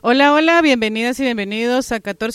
Hola, hola, bienvenidas y bienvenidos a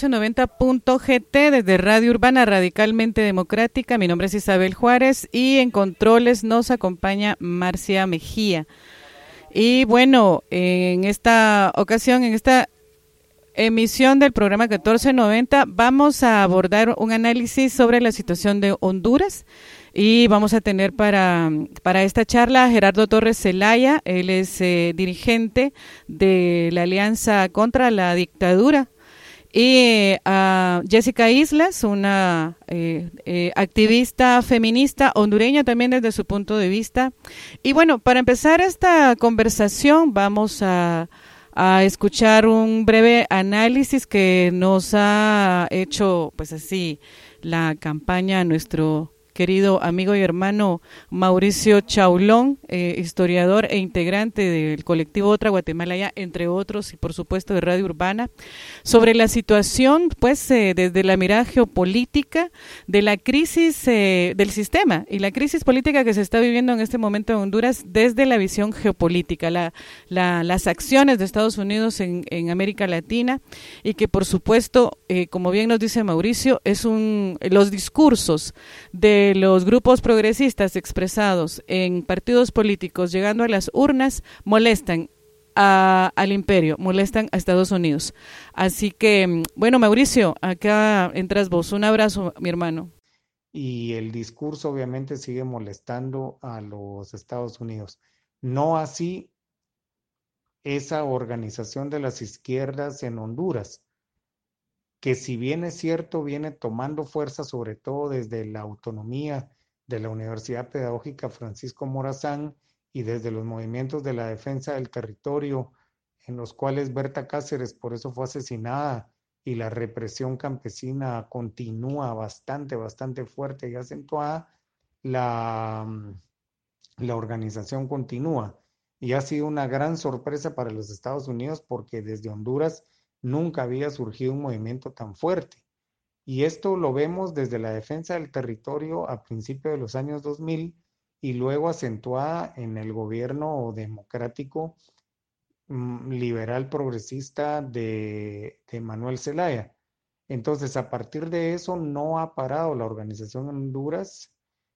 1490.gt desde Radio Urbana Radicalmente Democrática. Mi nombre es Isabel Juárez y en controles nos acompaña Marcia Mejía. Y bueno, en esta ocasión, en esta emisión del programa 1490, vamos a abordar un análisis sobre la situación de Honduras. Y vamos a tener para esta charla a Gerardo Torres Zelaya. Él es dirigente de la Alianza contra la Dictadura. Y a Jessica Islas, una activista feminista hondureña también desde su punto de vista. Y bueno, para empezar esta conversación vamos a escuchar un breve análisis que nos ha hecho, pues así, la campaña nuestro querido amigo y hermano Mauricio Chaulón, historiador e integrante del colectivo Otra Guatemala Ya, entre otros, y por supuesto de Radio Urbana, sobre la situación, pues, desde la mirada geopolítica de la crisis del sistema y la crisis política que se está viviendo en este momento en Honduras desde la visión geopolítica, las acciones de Estados Unidos en América Latina, y que por supuesto, como bien nos dice Mauricio, los discursos de los grupos progresistas expresados en partidos políticos llegando a las urnas molestan al imperio, molestan a Estados Unidos. Así que, bueno, Mauricio, acá entras vos. Un abrazo, mi hermano. Y el discurso obviamente sigue molestando a los Estados Unidos. No así esa organización de las izquierdas en Honduras, que si bien es cierto, viene tomando fuerza sobre todo desde la autonomía de la Universidad Pedagógica Francisco Morazán y desde los movimientos de la defensa del territorio, en los cuales Berta Cáceres por eso fue asesinada y la represión campesina continúa bastante fuerte y acentuada, la, la organización continúa. Y ha sido una gran sorpresa para los Estados Unidos porque desde Honduras nunca había surgido un movimiento tan fuerte. Y esto lo vemos desde la defensa del territorio a principios de los años 2000 y luego acentuada en el gobierno democrático liberal progresista de Manuel Zelaya. Entonces, a partir de eso no ha parado la organización en Honduras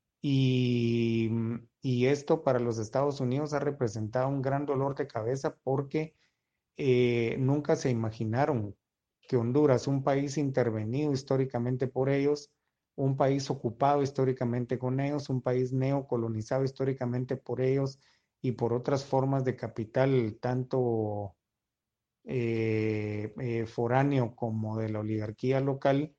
y esto para los Estados Unidos ha representado un gran dolor de cabeza porque nunca se imaginaron que Honduras, un país intervenido históricamente por ellos, un país ocupado históricamente con ellos, un país neocolonizado históricamente por ellos y por otras formas de capital, tanto foráneo como de la oligarquía local,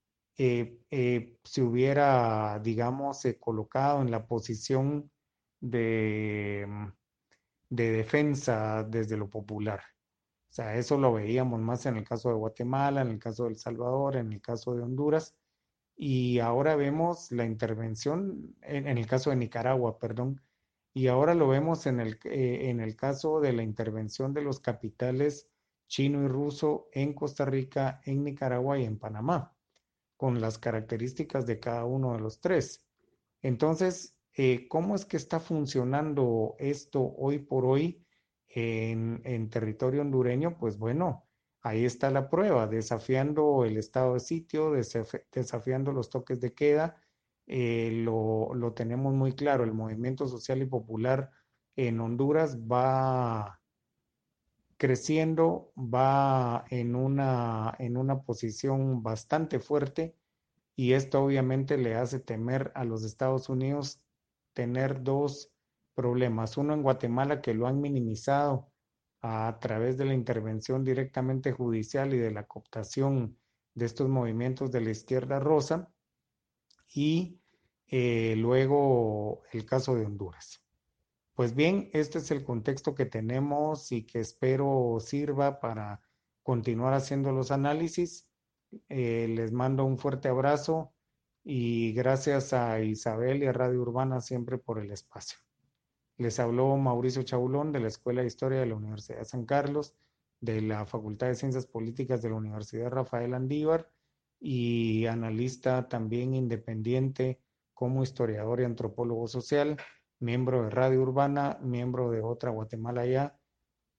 se hubiera, digamos, colocado en la posición de, de defensa desde lo popular. O sea, eso lo veíamos más en el caso de Guatemala, en el caso de El Salvador, en el caso de Honduras, y ahora vemos la intervención, en el caso de Nicaragua, perdón, y ahora lo vemos en el caso de la intervención de los capitales chino y ruso en Costa Rica, en Nicaragua y en Panamá, con las características de cada uno de los tres. Entonces, ¿cómo es que está funcionando esto hoy por hoy en territorio hondureño? Pues bueno, ahí está la prueba, desafiando el estado de sitio, desafiando los toques de queda. Lo tenemos muy claro, el movimiento social y popular en Honduras va creciendo, va en una posición bastante fuerte y esto obviamente le hace temer a los Estados Unidos tener dos problemas. Uno en Guatemala que lo han minimizado a través de la intervención directamente judicial y de la cooptación de estos movimientos de la izquierda rosa. Y luego el caso de Honduras. Pues bien, este es el contexto que tenemos y que espero sirva para continuar haciendo los análisis. Les mando un fuerte abrazo y gracias a Isabel y a Radio Urbana siempre por el espacio. Les habló Mauricio Chaulón de la Escuela de Historia de la Universidad de San Carlos, de la Facultad de Ciencias Políticas de la Universidad Rafael Andívar y analista también independiente como historiador y antropólogo social, miembro de Radio Urbana, miembro de Otra Guatemala Ya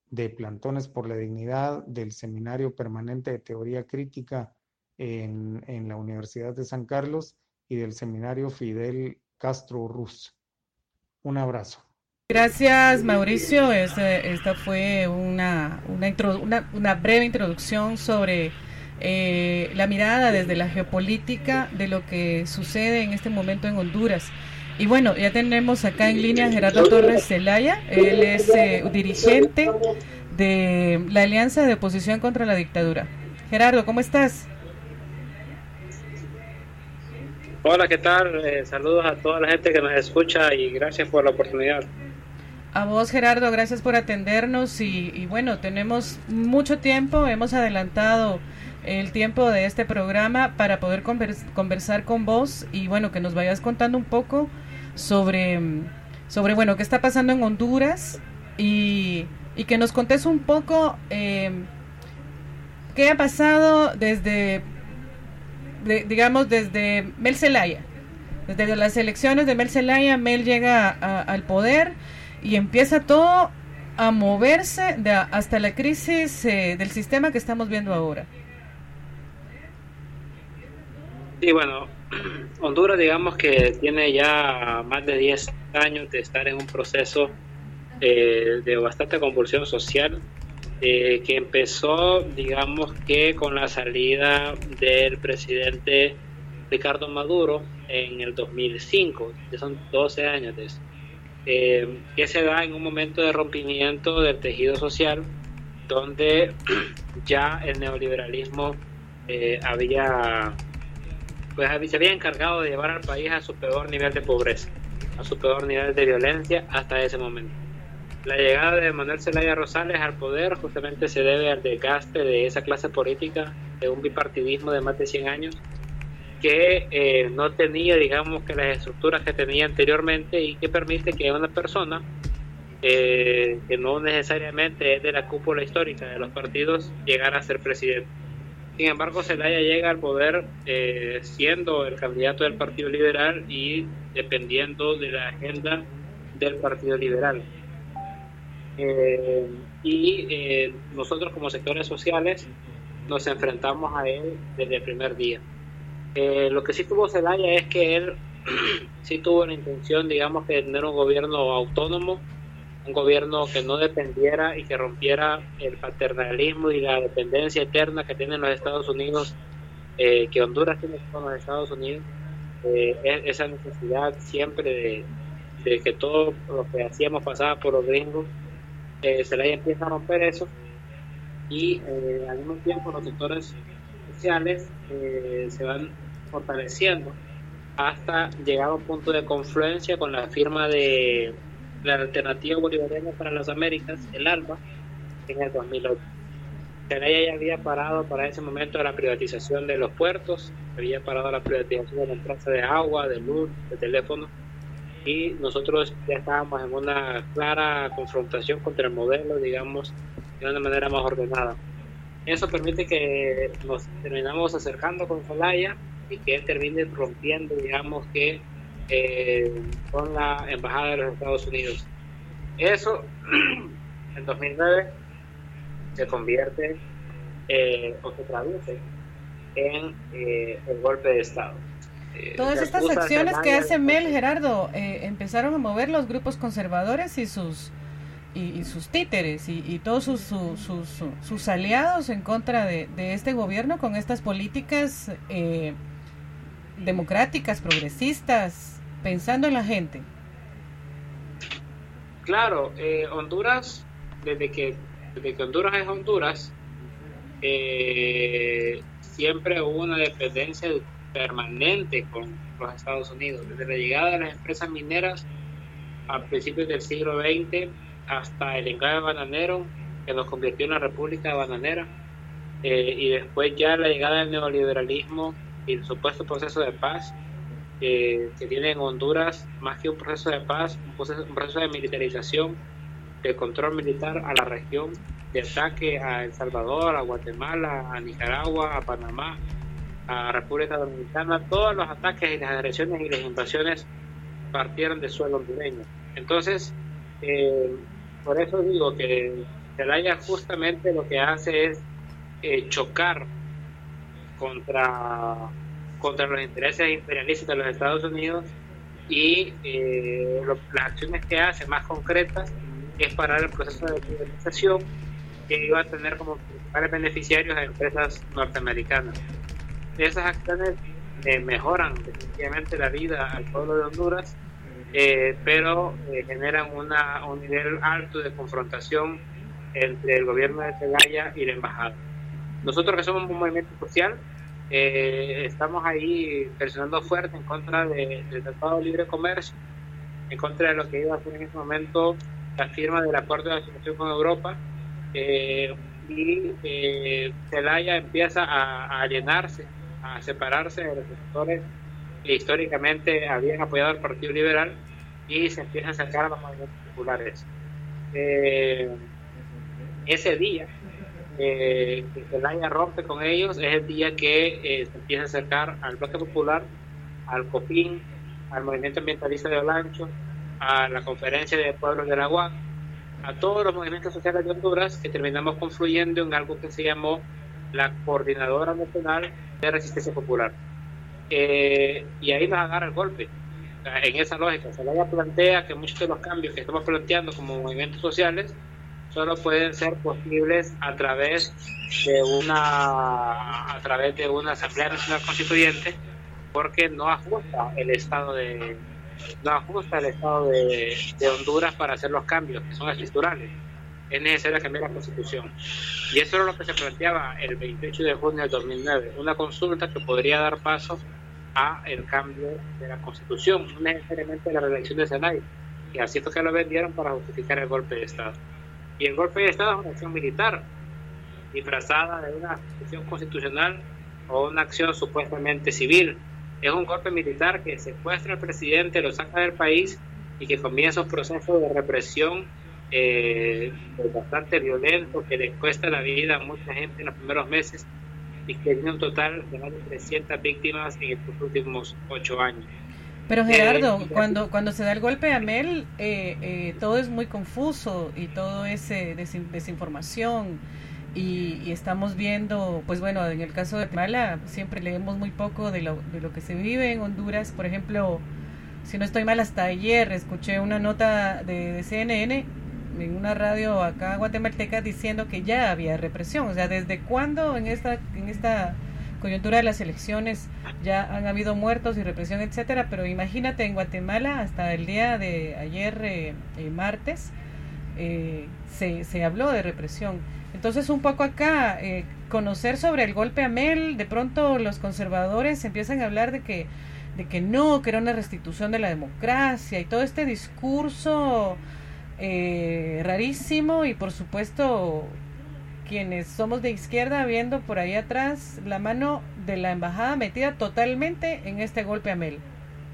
de Plantones por la Dignidad, del Seminario Permanente de Teoría Crítica en la Universidad de San Carlos y del Seminario Fidel Castro Ruz. Un abrazo. Gracias, Mauricio. Esta fue una breve introducción sobre la mirada desde la geopolítica de lo que sucede en este momento en Honduras. Y bueno, ya tenemos acá en línea a Gerardo Torres Zelaya. Él es dirigente de la Alianza de Oposición contra la Dictadura. Gerardo, ¿cómo estás? Hola, ¿qué tal? Saludos a toda la gente que nos escucha y gracias por la oportunidad. A vos, Gerardo, gracias por atendernos y bueno, tenemos mucho tiempo, hemos adelantado el tiempo de este programa para poder conversar con vos y bueno, que nos vayas contando un poco sobre bueno, qué está pasando en Honduras y que nos contés un poco qué ha pasado desde Mel Zelaya. Desde las elecciones de Mel Zelaya, Mel llega al poder y empieza todo a moverse hasta la crisis del sistema que estamos viendo ahora. Sí, bueno, Honduras digamos que tiene ya más de 10 años de estar en un proceso de bastante convulsión social que empezó digamos que con la salida del presidente Ricardo Maduro en el 2005, que son 12 años de eso. Que se da en un momento de rompimiento del tejido social donde ya el neoliberalismo se había encargado de llevar al país a su peor nivel de pobreza, a su peor nivel de violencia hasta ese momento. La llegada de Manuel Zelaya Rosales al poder justamente se debe al desgaste de esa clase política, de un bipartidismo de más de 100 años que no tenía, digamos, que las estructuras que tenía anteriormente y que permite que una persona que no necesariamente es de la cúpula histórica de los partidos llegara a ser presidente. Sin embargo, Zelaya llega al poder siendo el candidato del Partido Liberal y dependiendo de la agenda del Partido Liberal. Nosotros como sectores sociales nos enfrentamos a él desde el primer día. Lo que sí tuvo Zelaya es que él sí tuvo la intención, digamos, de tener un gobierno autónomo, un gobierno que no dependiera y que rompiera el paternalismo y la dependencia eterna que tienen los Estados Unidos, que Honduras tiene con los Estados Unidos, esa necesidad siempre de que todo lo que hacíamos pasaba por los gringos. Zelaya empieza a romper eso y al mismo tiempo los sectores sociales se van fortaleciendo hasta llegar a un punto de confluencia con la firma de la Alternativa Bolivariana para las Américas, el ALBA, en el 2008. Zelaya ya había parado para ese momento la privatización de los puertos, había parado la privatización de la empresa de agua, de luz, de teléfono, y nosotros ya estábamos en una clara confrontación contra el modelo, digamos, de una manera más ordenada. Eso permite que nos terminamos acercando con Zelaya y que él termine rompiendo, digamos, que con la Embajada de los Estados Unidos. Eso, en 2009, se convierte o se traduce en el golpe de Estado. Todas estas acciones que hace Mel, Gerardo, empezaron a mover los grupos conservadores y sus títeres y todos sus aliados en contra de este gobierno con estas políticas democráticas, progresistas, pensando en la gente. Claro, Honduras, desde que Honduras es Honduras, siempre hubo una dependencia permanente con los Estados Unidos. Desde la llegada de las empresas mineras a principios del siglo XX hasta el enclave bananero, que nos convirtió en la República Bananera, y después ya la llegada del neoliberalismo y el supuesto proceso de paz que tiene en Honduras, más que un proceso de paz, un proceso de militarización, de control militar a la región, de ataque a El Salvador, a Guatemala, a Nicaragua, a Panamá, a República Dominicana. Todos los ataques y las agresiones y las invasiones partieron de suelo hondureño. Entonces, por eso digo que Zelaya justamente lo que hace es chocar contra los intereses imperialistas de los Estados Unidos y las acciones que hace más concretas es parar el proceso de privatización que iba a tener como principales beneficiarios a empresas norteamericanas. Esas acciones mejoran definitivamente la vida al pueblo de Honduras, pero generan un nivel alto de confrontación entre el gobierno de Zelaya y la embajada. Nosotros, que somos un movimiento social, estamos ahí presionando fuerte en contra del Tratado de Libre Comercio, en contra de lo que iba a ser en ese momento la firma del Acuerdo de Asociación con Europa, y Zelaya empieza a alienarse, a separarse de los sectores que históricamente habían apoyado al Partido Liberal y se empieza a acercar a los movimientos populares. Ese día que Zelaya rompe con ellos es el día que se empieza a acercar al Bloque Popular, al COPIN, al Movimiento Ambientalista de Olancho, a la Conferencia de Pueblos de la UAC, a todos los movimientos sociales de Honduras, que terminamos confluyendo en algo que se llamó la Coordinadora Nacional de Resistencia Popular. Y ahí nos agarra el golpe. En esa lógica, Zelaya plantea que muchos de los cambios que estamos planteando como movimientos sociales solo pueden ser posibles a través de una Asamblea Nacional Constituyente, porque no ajusta el Estado de Honduras para hacer los cambios que son estructurales. Es necesario cambiar la Constitución, y eso era lo que se planteaba el 28 de junio del 2009, una consulta que podría dar paso a el cambio de la Constitución, no necesariamente la reelección de Zelaya, y así fue que lo vendieron para justificar el golpe de Estado. Y el golpe de Estado es una acción militar disfrazada de una acción constitucional o una acción supuestamente civil. Es un golpe militar que secuestra al presidente, lo saca del país y que comienza un proceso de represión bastante violento, que le cuesta la vida a mucha gente en los primeros meses y que tiene un total de más de 300 víctimas en estos últimos 8 años. Pero Gerardo, cuando se da el golpe a Mel, todo es muy confuso y todo es desinformación, y estamos viendo, pues bueno, en el caso de Guatemala siempre leemos muy poco de lo que se vive en Honduras. Por ejemplo, si no estoy mal, hasta ayer escuché una nota de CNN en una radio acá guatemalteca diciendo que ya había represión. O sea, ¿desde cuándo en esta coyuntura de las elecciones ya han habido muertos y represión, etcétera? Pero imagínate, en Guatemala hasta el día de ayer, martes, se habló de represión. Entonces, un poco acá, conocer sobre el golpe a Mel. De pronto los conservadores empiezan a hablar de que era una restitución de la democracia y todo este discurso rarísimo, y por supuesto quienes somos de izquierda viendo por ahí atrás la mano de la embajada metida totalmente en este golpe a Mel.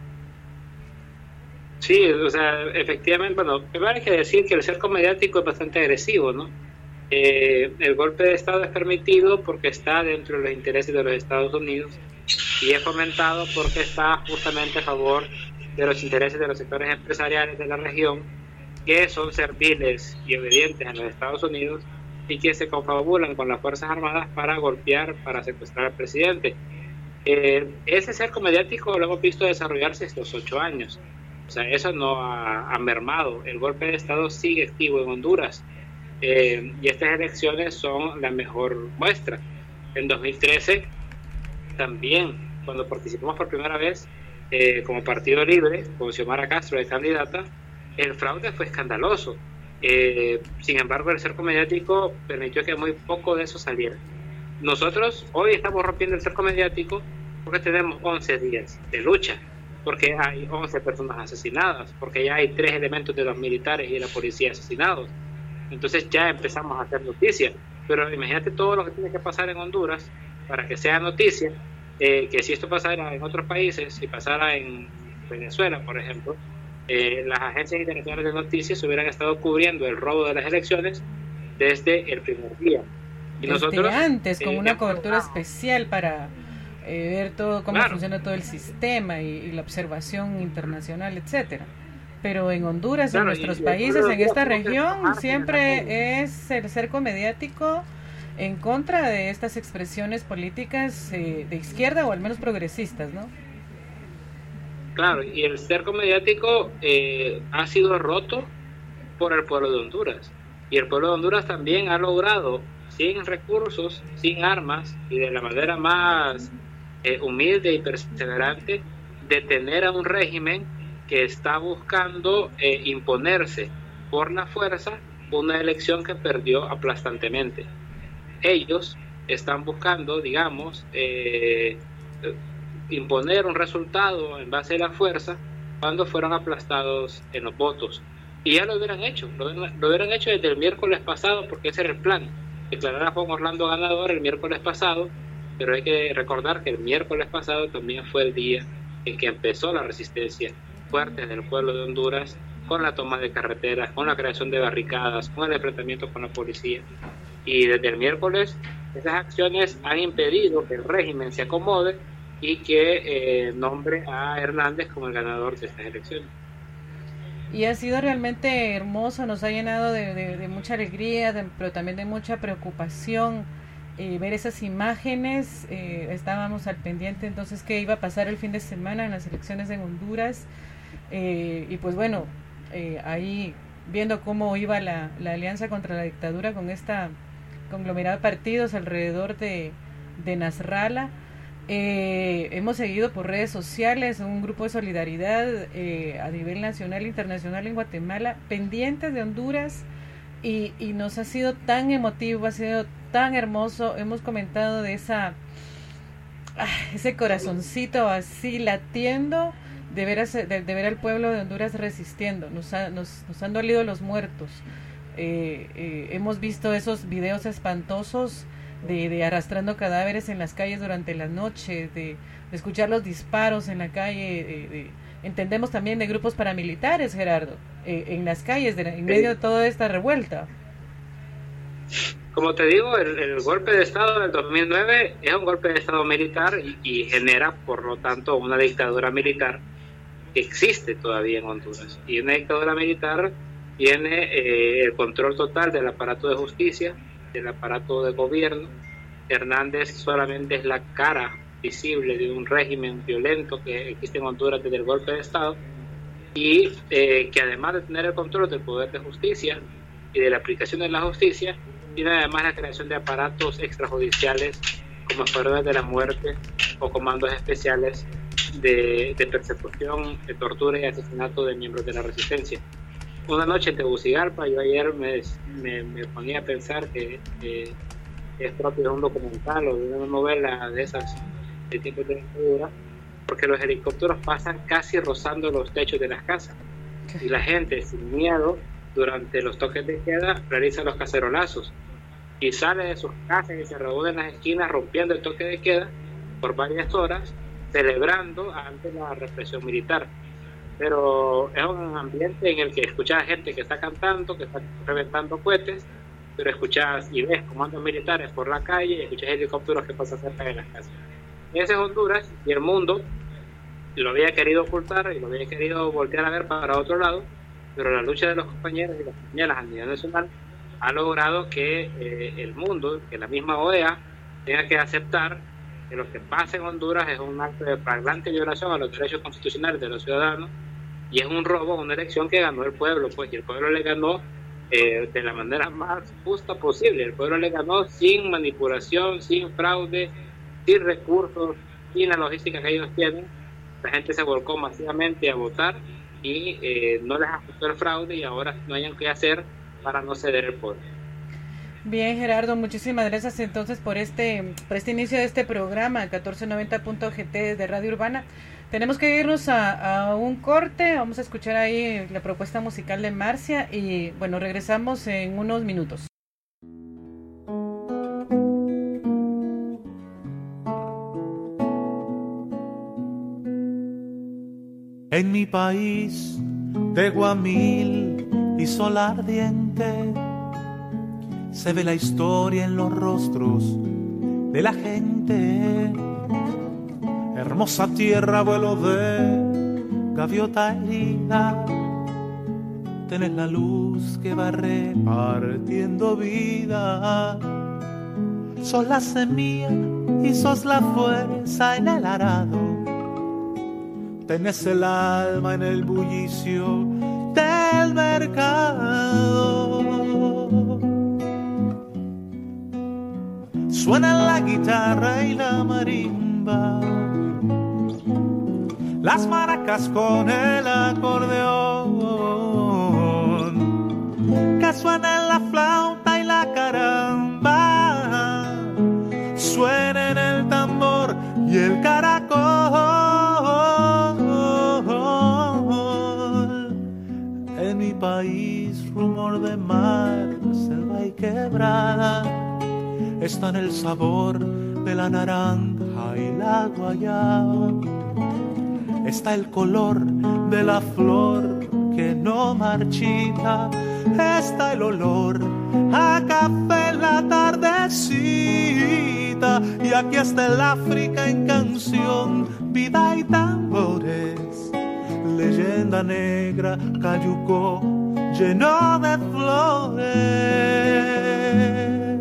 Sí, o sea, efectivamente, bueno, primero hay que decir que el cerco mediático es bastante agresivo, ¿no? El golpe de Estado es permitido porque está dentro de los intereses de los Estados Unidos y es fomentado porque está justamente a favor de los intereses de los sectores empresariales de la región, que son serviles y obedientes a los Estados Unidos y que se confabulan con las Fuerzas Armadas para golpear, para secuestrar al presidente. Ese cerco mediático lo hemos visto desarrollarse estos 8 años. O sea, eso no ha mermado. El golpe de Estado sigue activo en Honduras. Y estas elecciones son la mejor muestra. En 2013 también, cuando participamos por primera vez como Partido Libre, con Xiomara Castro de candidata, el fraude fue escandaloso. Sin embargo, el cerco mediático permitió que muy poco de eso saliera. Nosotros hoy estamos rompiendo el cerco mediático porque tenemos 11 días de lucha, porque hay 11 personas asesinadas, porque ya hay 3 elementos de los militares y de la policía asesinados. Entonces ya empezamos a hacer noticia. Pero imagínate todo lo que tiene que pasar en Honduras para que sea noticia, que si esto pasara en otros países, si pasara en Venezuela, por ejemplo, las agencias internacionales de noticias hubieran estado cubriendo el robo de las elecciones desde el primer día. Y nosotros antes, con una cobertura especial para ver todo cómo funciona todo el sistema y la observación internacional, etcétera. pero en Honduras, en nuestros países, en esta región, siempre es el cerco mediático en contra de estas expresiones políticas de izquierda o al menos progresistas, ¿no? Claro, y el cerco mediático ha sido roto por el pueblo de Honduras, y el pueblo de Honduras también ha logrado, sin recursos, sin armas y de la manera más humilde y perseverante, detener a un régimen que está buscando imponerse por la fuerza una elección que perdió aplastantemente. Ellos están buscando, digamos, imponer un resultado en base a la fuerza cuando fueron aplastados en los votos. Y ya lo hubieran hecho desde el miércoles pasado, porque ese era el plan, declarar a Juan Orlando ganador el miércoles pasado, pero hay que recordar que el miércoles pasado también fue el día en que empezó la resistencia fuerte del pueblo de Honduras, con la toma de carreteras, con la creación de barricadas, con el enfrentamiento con la policía. Y desde el miércoles esas acciones han impedido que el régimen se acomode y que nombre a Hernández como el ganador de estas elecciones. Y ha sido realmente hermoso, nos ha llenado de mucha alegría, pero también de mucha preocupación ver esas imágenes. Estábamos al pendiente entonces qué iba a pasar el fin de semana en las elecciones en Honduras, y pues bueno, ahí viendo cómo iba la alianza contra la dictadura con esta conglomerado de partidos alrededor de Nasrallah. Hemos seguido por redes sociales un grupo de solidaridad a nivel nacional e internacional en Guatemala, pendientes de Honduras, y nos ha sido tan emotivo, ha sido tan hermoso. Hemos comentado de ese corazoncito así latiendo de ver al pueblo de Honduras resistiendo. Nos han dolido los muertos. Hemos visto esos videos espantosos de arrastrando cadáveres en las calles durante la noche, de escuchar los disparos en la calle, entendemos también de grupos paramilitares, Gerardo, en las calles, en medio de toda esta revuelta. Como te digo, el golpe de Estado del 2009 es un golpe de Estado militar y genera, por lo tanto, una dictadura militar que existe todavía en Honduras. Y una dictadura militar tiene el control total del aparato de justicia, del aparato de gobierno. Hernández solamente es la cara visible de un régimen violento que existe en Honduras desde el golpe de Estado, y que además de tener el control del poder de justicia y de la aplicación de la justicia, tiene además la creación de aparatos extrajudiciales como escuadrones de la muerte o comandos especiales de persecución, de tortura y asesinato de miembros de la resistencia. Una noche en Tegucigalpa, yo ayer me ponía a pensar que es propio de un documental o de una novela de esas de tiempos de dictadura, porque los helicópteros pasan casi rozando los techos de las casas, y la gente sin miedo durante los toques de queda realiza los cacerolazos y sale de sus casas y se reúne en las esquinas rompiendo el toque de queda por varias horas, celebrando ante la represión militar. Pero es un ambiente en el que escuchas gente que está cantando, que está reventando cohetes, pero escuchas y ves comandos militares por la calle y escuchas helicópteros que pasan cerca de las casas. Ese es Honduras, y el mundo lo había querido ocultar y lo había querido voltear a ver para otro lado, pero la lucha de los compañeros y las compañeras a nivel nacional ha logrado que el mundo, que la misma OEA, tenga que aceptar que lo que pasa en Honduras es un acto de flagrante violación a los derechos constitucionales de los ciudadanos, y es un robo, una elección que ganó el pueblo, pues, y el pueblo le ganó de la manera más justa posible. El pueblo le ganó sin manipulación, sin fraude, sin recursos, sin la logística que ellos tienen. La gente se volcó masivamente a votar y no les afectó el fraude, y ahora no hayan qué hacer para no ceder el poder. Bien, Gerardo, muchísimas gracias entonces por este inicio de este programa 1490.gt de Radio Urbana. Tenemos que irnos a un corte, vamos a escuchar ahí la propuesta musical de Marcia y bueno, regresamos en unos minutos. En mi país de Guamil y sol ardiente se ve la historia en los rostros de la gente. Hermosa tierra, vuelo de gaviota herida, tenés la luz que va repartiendo vida. Sos la semilla y sos la fuerza en el arado. Tenés el alma en el bullicio del mercado. Suenan la guitarra y la marimba, las maracas con el acordeón, que suena la flauta y la caramba, suena en el tambor y el caracol. En mi país rumor de mar, selva y quebrada, está en el sabor de la naranja y la guayaba. Está el color de la flor que no marchita. Está el olor a café en la tardecita. Y aquí está el África en canción, vida y tambores. Leyenda negra, cayucó lleno de flores.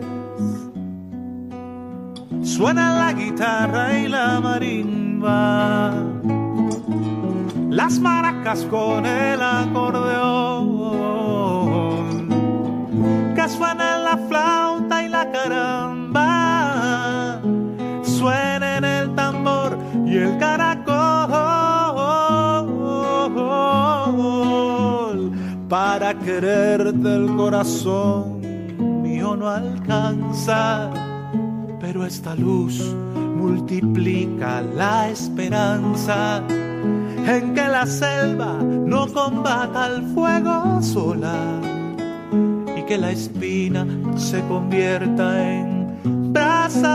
Suena la guitarra y la marimba, las maracas con el acordeón, que suena la flauta y la caramba, suena en el tambor y el caracol. Para quererte el corazón mío no alcanza, pero esta luz multiplica la esperanza en que la selva no combata el fuego sola y que la espina se convierta en brasa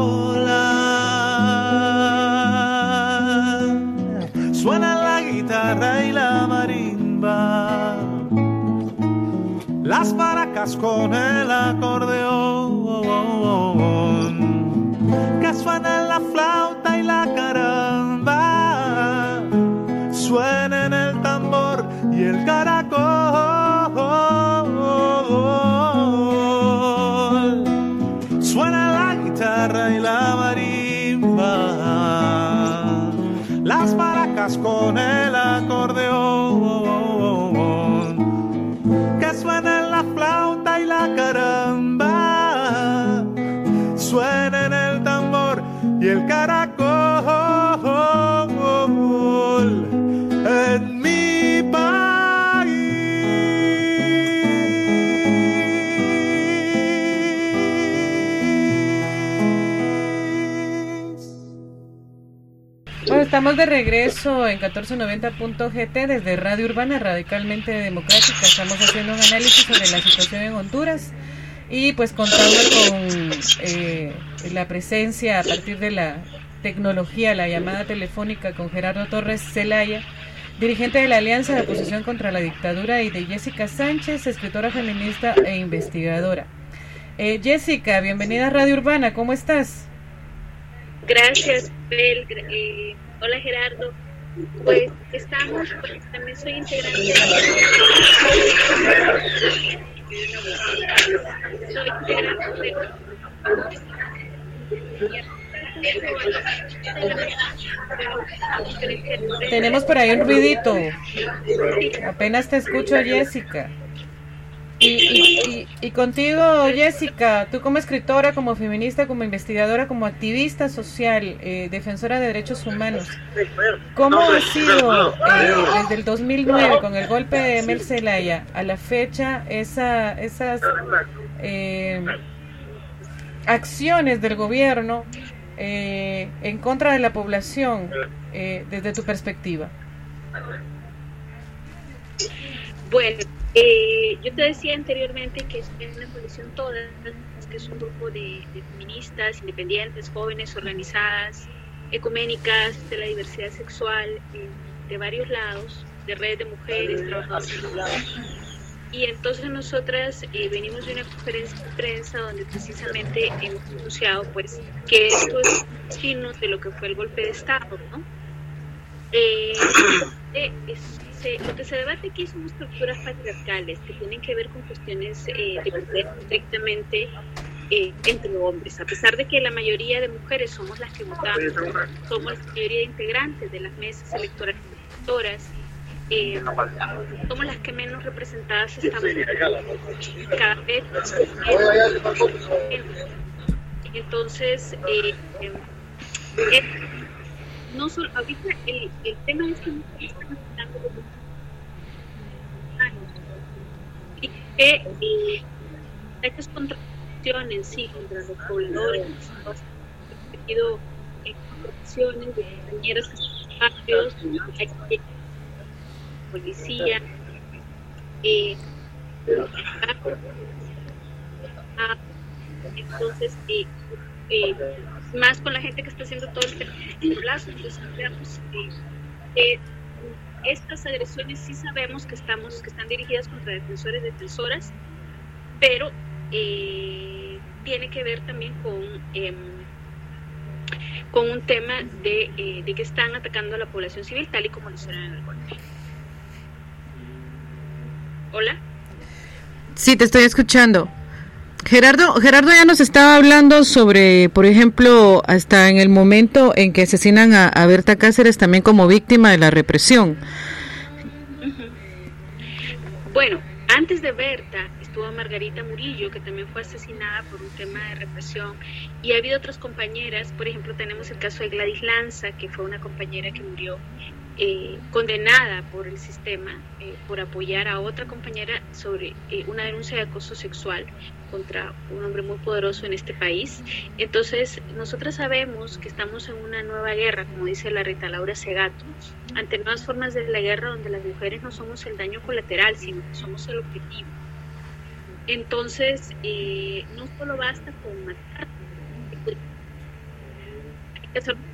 bola. Suena la guitarra y la marimba, las maracas con el acordeón, que suena la flauta y la caramba, suena en el tambor y el caracol. Suena la guitarra y la marimba, las maracas con el acordeón, que suena la flauta y la caramba, suena en el tambor y el caracol. En mi país. Bueno, estamos de regreso en 1490.gt desde Radio Urbana, radicalmente democrática. Estamos haciendo un análisis sobre la situación en Honduras y pues contando con la presencia a partir de la tecnología, la llamada telefónica con Gerardo Torres Zelaya, dirigente de la Alianza de Oposición contra la Dictadura, y de Jessica Sánchez, escritora feminista e investigadora. Jessica, bienvenida a Radio Urbana, ¿cómo estás? Gracias, Bel. Hola, Gerardo. Pues estamos, también soy integrante Tenemos por ahí un ruidito. Apenas te escucho, Jessica. Y contigo, Jessica, tú como escritora, como feminista, como investigadora, como activista social, defensora de derechos humanos, ¿cómo ha sido desde el 2009, con el golpe de Emel Zelaya, a la fecha, esas acciones del gobierno en contra de la población, desde tu perspectiva? Bueno, yo te decía anteriormente que es una coalición todas, que es un grupo de feministas, independientes, jóvenes, organizadas, ecuménicas, de la diversidad sexual, de varios lados, de redes de mujeres, trabajadoras. Y entonces nosotras venimos de una conferencia de prensa donde precisamente hemos anunciado pues que esto es signo de lo que fue el golpe de Estado, ¿no? lo que se debate aquí son estructuras patriarcales que tienen que ver con cuestiones de poder estrictamente entre hombres, a pesar de que la mayoría de mujeres somos las que votamos, somos la mayoría de integrantes de las mesas electorales somos las que menos representadas estamos cada vez. Entonces, no solo ahorita el tema es que no estamos hablando de y que estas contradicciones sí contra los pobladores hemos tenido contradicciones de compañeros que son barrios, policía, entonces más con la gente que está haciendo todo el plazo. Entonces veamos estas agresiones sí sabemos que están dirigidas contra defensores, defensoras, pero tiene que ver también con un tema de que están atacando a la población civil, tal y como lo hicieron en el golpe. Hola. Sí, te estoy escuchando. Gerardo ya nos estaba hablando sobre, por ejemplo, hasta en el momento en que asesinan a Berta Cáceres también como víctima de la represión. Bueno, antes de Berta estuvo Margarita Murillo, que también fue asesinada por un tema de represión, y ha habido otras compañeras. Por ejemplo, tenemos el caso de Gladys Lanza, que fue una compañera que murió condenada por el sistema por apoyar a otra compañera sobre una denuncia de acoso sexual contra un hombre muy poderoso en este país. Entonces, nosotras sabemos que estamos en una nueva guerra, como dice la Rita Laura Segato, ante nuevas formas de la guerra donde las mujeres no somos el daño colateral, sino que somos el objetivo. Entonces, no solo basta con matar, hay que hacer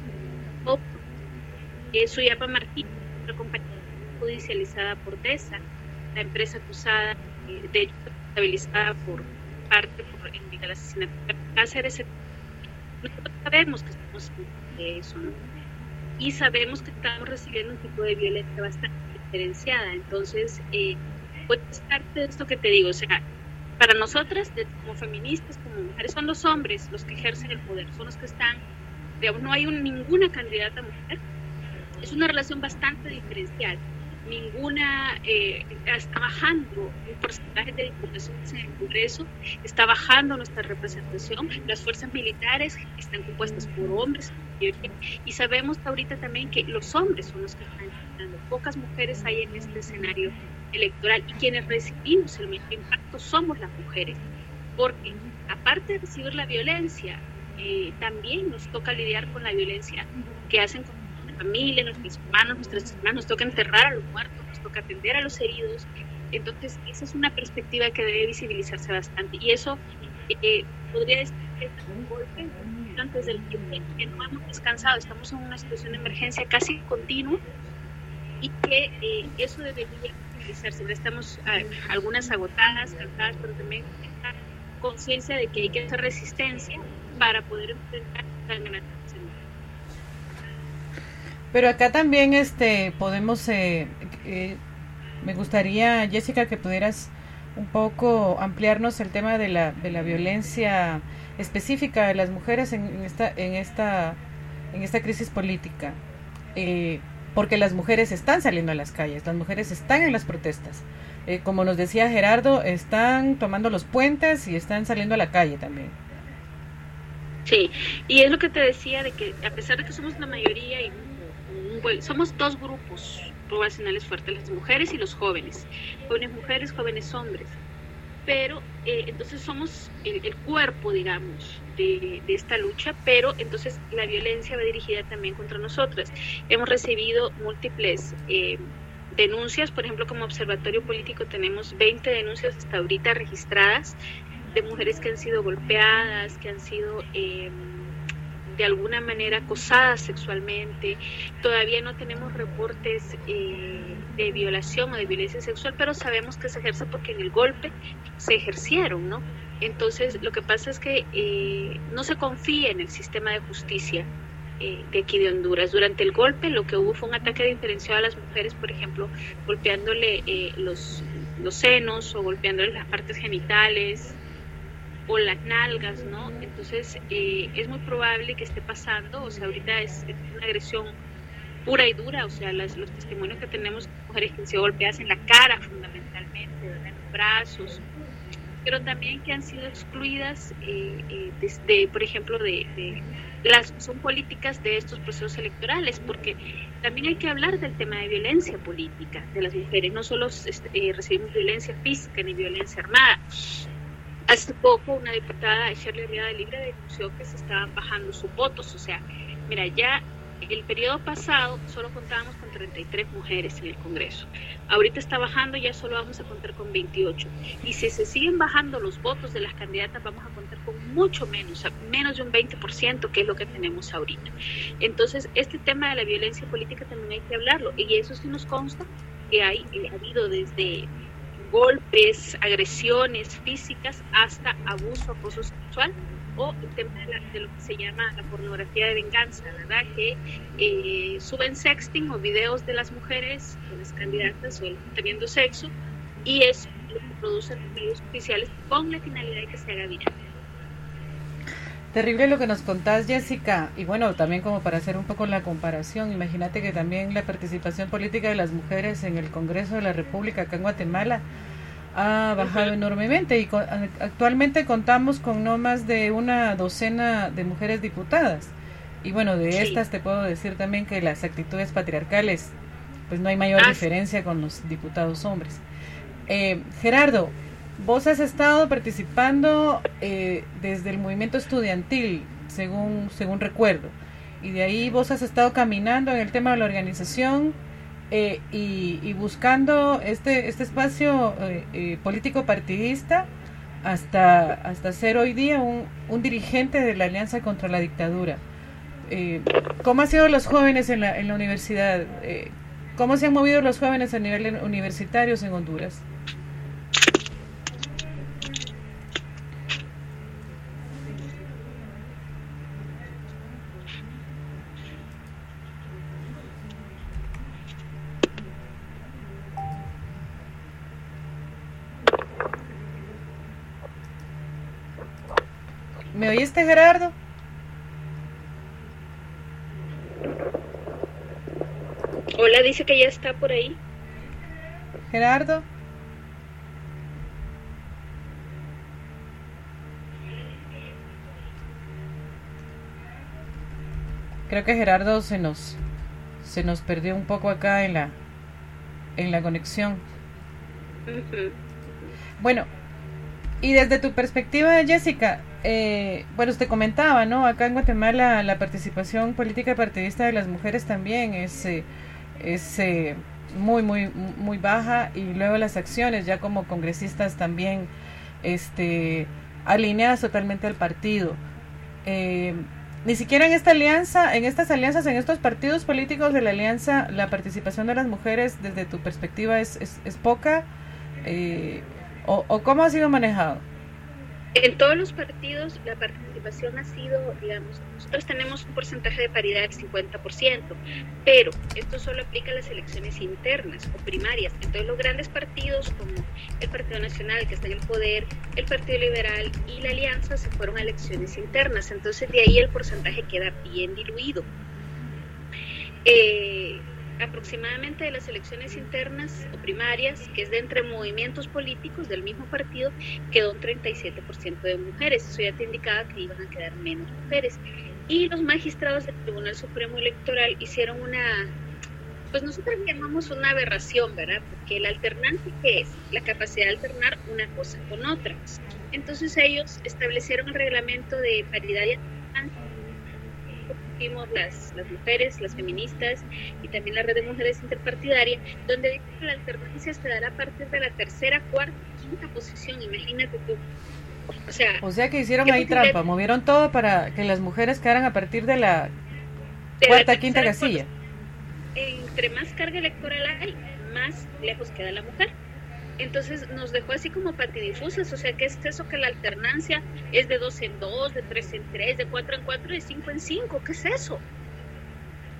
Suyapa Martín, una compañía judicializada por DESA, la empresa acusada, de hecho, estabilizada por el asesinato de Cáceres. Nosotros sabemos que estamos en eso, ¿no? Y sabemos que estamos recibiendo un tipo de violencia bastante diferenciada. Entonces, pues parte de esto que te digo, o sea, para nosotras, como feministas, como mujeres, son los hombres los que ejercen el poder, son los que están, digamos, no hay ninguna candidata mujer. Es una relación bastante diferencial. Ninguna está bajando el porcentaje de diputaciones en el Congreso, está bajando nuestra representación. Las fuerzas militares están compuestas por hombres, y sabemos ahorita también que los hombres son los que están impactando. Pocas mujeres hay en este escenario electoral, y quienes recibimos el mayor impacto somos las mujeres, porque aparte de recibir la violencia, también nos toca lidiar con la violencia que hacen con familia, nuestros hermanos, nuestras hermanas, nos toca enterrar a los muertos, nos toca atender a los heridos. Entonces, esa es una perspectiva que debe visibilizarse bastante, y eso podría decir que es un golpe antes del que no hemos descansado, estamos en una situación de emergencia casi continua, y que eso debería visibilizarse. Ya estamos algunas agotadas, cansadas, pero también esta conciencia de que hay que hacer resistencia para poder enfrentar esta amenaza. Pero acá también podemos, me gustaría, Jessica, que pudieras un poco ampliarnos el tema de la violencia específica de las mujeres en esta crisis política, porque las mujeres están saliendo a las calles, las mujeres están en las protestas, como nos decía Gerardo, están tomando los puentes y están saliendo a la calle también. Sí, y es lo que te decía, de que a pesar de que somos la mayoría y somos dos grupos poblacionales fuertes, las mujeres y los jóvenes mujeres, jóvenes hombres, pero entonces somos el cuerpo, digamos, de esta lucha, pero entonces la violencia va dirigida también contra nosotras. Hemos recibido múltiples denuncias, por ejemplo, como Observatorio Político tenemos 20 denuncias hasta ahorita registradas de mujeres que han sido golpeadas, que han sido de alguna manera acosadas sexualmente. Todavía no tenemos reportes de violación o de violencia sexual, pero sabemos que se ejerce porque en el golpe se ejercieron, ¿no? Entonces, lo que pasa es que no se confía en el sistema de justicia de aquí de Honduras. Durante el golpe lo que hubo fue un ataque diferenciado a las mujeres, por ejemplo, golpeándole los senos o golpeándole las partes genitales o las nalgas, ¿no? Entonces es muy probable que esté pasando, o sea, ahorita es una agresión pura y dura, o sea, los testimonios que tenemos de mujeres que han sido golpeadas en la cara fundamentalmente, en los brazos, pero también que han sido excluidas desde, por ejemplo, de las son políticas de estos procesos electorales, porque también hay que hablar del tema de violencia política de las mujeres, no solo recibimos violencia física ni violencia armada. Hace poco una diputada, Shirley Arriaga Libre, denunció que se estaban bajando sus votos, o sea, mira, ya el periodo pasado solo contábamos con 33 mujeres en el Congreso. Ahorita está bajando, ya solo vamos a contar con 28. Y si se siguen bajando los votos de las candidatas, vamos a contar con mucho menos, menos de un 20%, que es lo que tenemos ahorita. Entonces, este tema de la violencia política también hay que hablarlo. Y eso sí nos consta que ha habido desde golpes, agresiones físicas, hasta abuso, acoso sexual, o el tema de lo que se llama la pornografía de venganza, ¿verdad? Que suben sexting o videos de las mujeres, de las candidatas, o teniendo sexo, y es lo que producen los medios oficiales con la finalidad de que se haga viral. Terrible lo que nos contás, Jessica, y bueno, también como para hacer un poco la comparación, imagínate que también la participación política de las mujeres en el Congreso de la República acá en Guatemala ha bajado enormemente, y actualmente contamos con no más de una docena de mujeres diputadas, y bueno, de estas te puedo decir también que las actitudes patriarcales, pues no hay mayor diferencia con los diputados hombres. Gerardo, vos has estado participando desde el movimiento estudiantil, según recuerdo, y de ahí vos has estado caminando en el tema de la organización y buscando este espacio político partidista hasta ser hoy día un dirigente de la Alianza contra la Dictadura. ¿Cómo han sido los jóvenes en la universidad? ¿Cómo se han movido los jóvenes a nivel universitarios en Honduras? ¿Me oíste, Gerardo? Hola, dice que ya está por ahí. Gerardo. Creo que Gerardo se nos perdió un poco acá en la conexión. Uh-huh. Bueno, y desde tu perspectiva, Jessica, bueno, te comentaba, ¿no? Acá en Guatemala la participación política partidista de las mujeres también es muy, muy, muy baja, y luego las acciones ya como congresistas también alineadas totalmente al partido. Ni siquiera en esta alianza, en estas alianzas, en estos partidos políticos de la alianza, la participación de las mujeres desde tu perspectiva es poca, o ¿cómo ha sido manejado? En todos los partidos la participación ha sido, digamos, nosotros tenemos un porcentaje de paridad del 50%, pero esto solo aplica a las elecciones internas o primarias. Entonces los grandes partidos como el Partido Nacional, que está en el poder, el Partido Liberal y la Alianza se fueron a elecciones internas, entonces de ahí el porcentaje queda bien diluido. Aproximadamente de las elecciones internas o primarias, que es de entre movimientos políticos del mismo partido, quedó un 37% de mujeres. Eso ya te indicaba que iban a quedar menos mujeres. Y los magistrados del Tribunal Supremo Electoral hicieron pues nosotros llamamos una aberración, ¿verdad? Porque la alternancia, ¿qué es? La capacidad de alternar una cosa con otra. Entonces ellos establecieron el reglamento de paridad y alternancia. Las mujeres, las feministas y también la red de mujeres interpartidaria, donde dice que la alternancia se dará a partir de la tercera, cuarta y quinta posición. Imagínate tú. O sea que hicieron ahí trampa, movieron todo para que las mujeres quedaran a partir de la cuarta, quinta casilla. Entre más carga electoral hay, más lejos queda la mujer. Entonces nos dejó así como patidifusas, o sea, ¿qué es eso que la alternancia es de 2 en 2, de 3 en 3, de 4 en 4, de 5 en 5? ¿Qué es eso?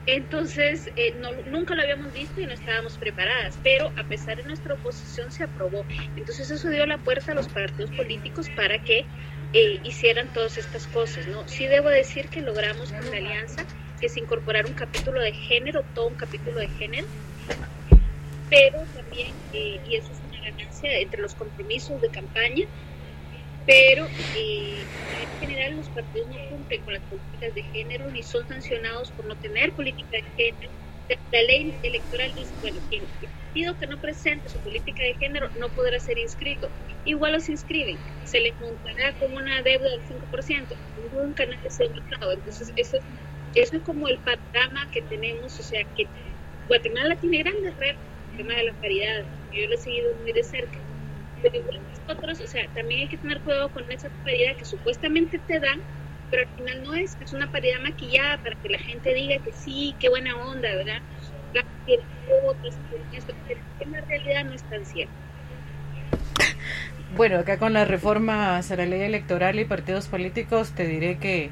Entonces, nunca lo habíamos visto y no estábamos preparadas, pero a pesar de nuestra oposición se aprobó. Entonces eso dio la puerta a los partidos políticos para que hicieran todas estas cosas, ¿no? Sí debo decir que logramos con la alianza que se incorporara un capítulo de género, todo un capítulo de género, pero también, y eso es una ganancia entre los compromisos de campaña, pero en general los partidos no cumplen con las políticas de género ni son sancionados por no tener política de género. La ley electoral dice, bueno, quien el partido que no presente su política de género no podrá ser inscrito. Igual los inscriben, se les montará con una deuda del 5%, nunca nadie se ha invitado. Entonces eso es como el panorama que tenemos, o sea, que Guatemala tiene grandes retos en el tema de la paridad, yo lo he seguido muy de cerca. Pero igual nosotros, o sea, también hay que tener cuidado con esa paridad que supuestamente te dan, pero al final no es una paridad maquillada para que la gente diga que sí, qué buena onda, ¿verdad? Que en la realidad no es tan cierto. Bueno, acá con las reformas a la ley electoral y partidos políticos te diré que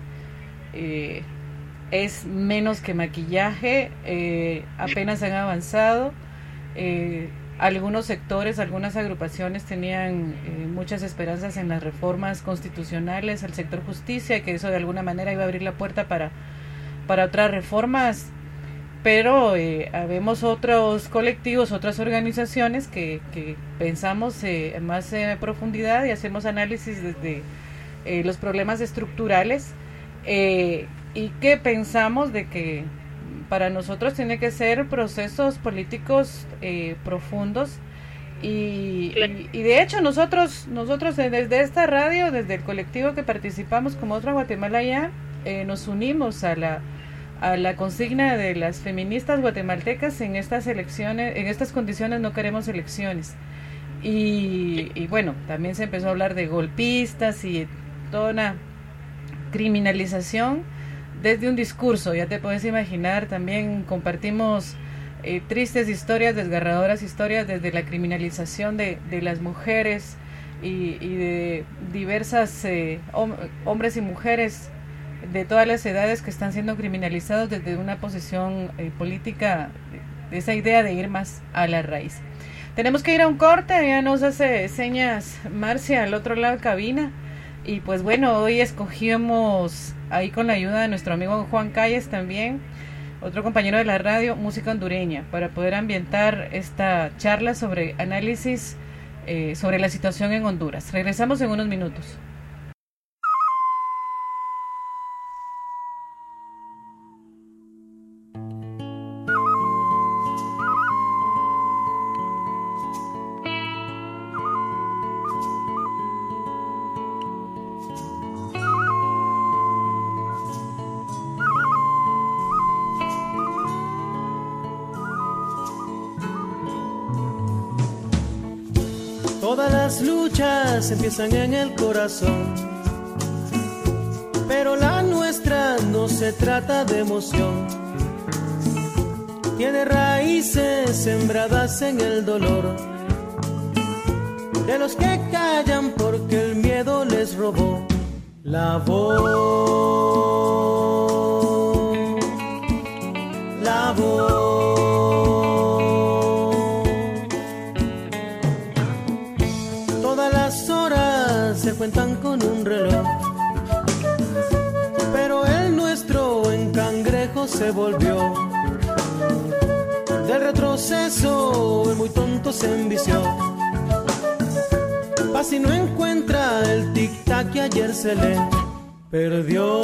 es menos que maquillaje, apenas han avanzado. Algunos sectores, algunas agrupaciones tenían muchas esperanzas en las reformas constitucionales al sector justicia, que eso de alguna manera iba a abrir la puerta para otras reformas, pero habemos otros colectivos, otras organizaciones que pensamos más en profundidad y hacemos análisis desde los problemas estructurales y que pensamos de que para nosotros tiene que ser procesos políticos profundos y de hecho nosotros desde esta radio, desde el colectivo que participamos como Otra Guatemala Ya, nos unimos a la consigna de las feministas guatemaltecas en estas elecciones, en estas condiciones no queremos elecciones y bueno, también se empezó a hablar de golpistas y toda una criminalización desde un discurso, ya te puedes imaginar, también compartimos tristes historias, desgarradoras historias desde la criminalización de las mujeres y de diversas hombres y mujeres de todas las edades que están siendo criminalizados desde una posición política, de esa idea de ir más a la raíz. Tenemos que ir a un corte, ya nos hace señas Marcia al otro lado de cabina. Y pues bueno, hoy escogimos ahí con la ayuda de nuestro amigo Juan Calles también, otro compañero de la radio, música hondureña, para poder ambientar esta charla sobre análisis sobre la situación en Honduras. Regresamos en unos minutos. Todas las luchas empiezan en el corazón, pero la nuestra no se trata de emoción. Tiene raíces sembradas en el dolor de los que callan porque el miedo les robó la voz. La voz. Se cuentan con un reloj, pero el nuestro en cangrejo se volvió. Del retroceso el muy tonto se envició, pa' si no encuentra el tic-tac que ayer se le perdió.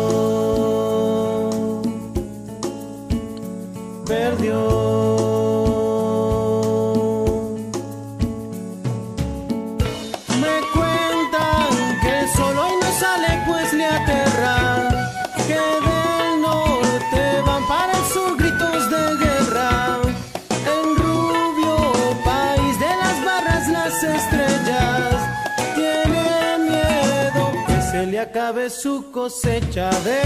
Acabe su cosecha de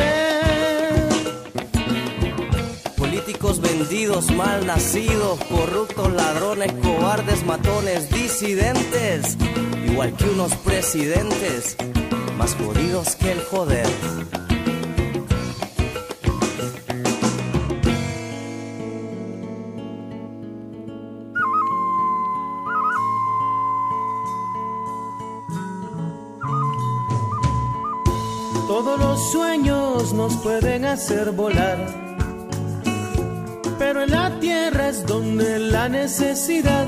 políticos vendidos, mal nacidos, corruptos, ladrones, cobardes, matones, disidentes, igual que unos presidentes, más jodidos que el joder. sueños nos pueden hacer volar, pero en la tierra es donde la necesidad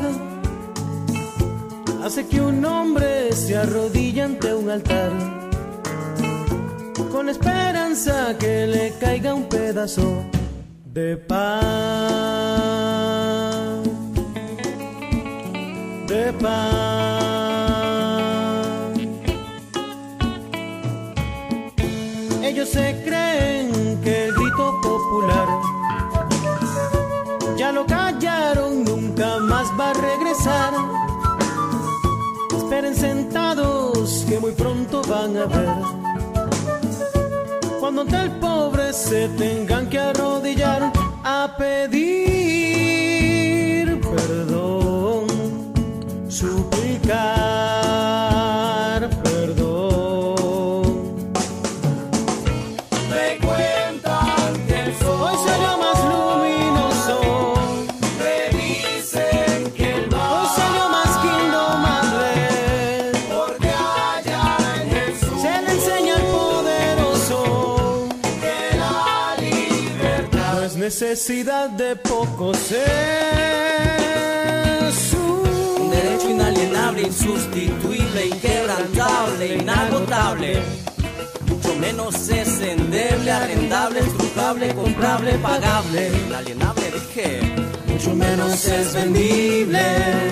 hace que un hombre se arrodille ante un altar, con la esperanza que le caiga un pedazo de paz, de paz. Ellos se creen que el grito popular ya lo callaron, nunca más va a regresar. Esperen sentados que muy pronto van a ver, cuando ante el pobre se tengan que arrodillar a pedir perdón, suplicar perdón. Me cuentan que el sol hoy salió más luminoso, me dicen que el mar hoy salió más indomable, porque allá en Jesús se le enseña al poderoso que la libertad no es necesidad de pocos, es Un derecho inalienable, insustituible, inquebrantable, inagotable. Mucho menos es endeble, arrendable, estrujable, comprable, pagable. Inalienable, dije. mucho menos es vendible.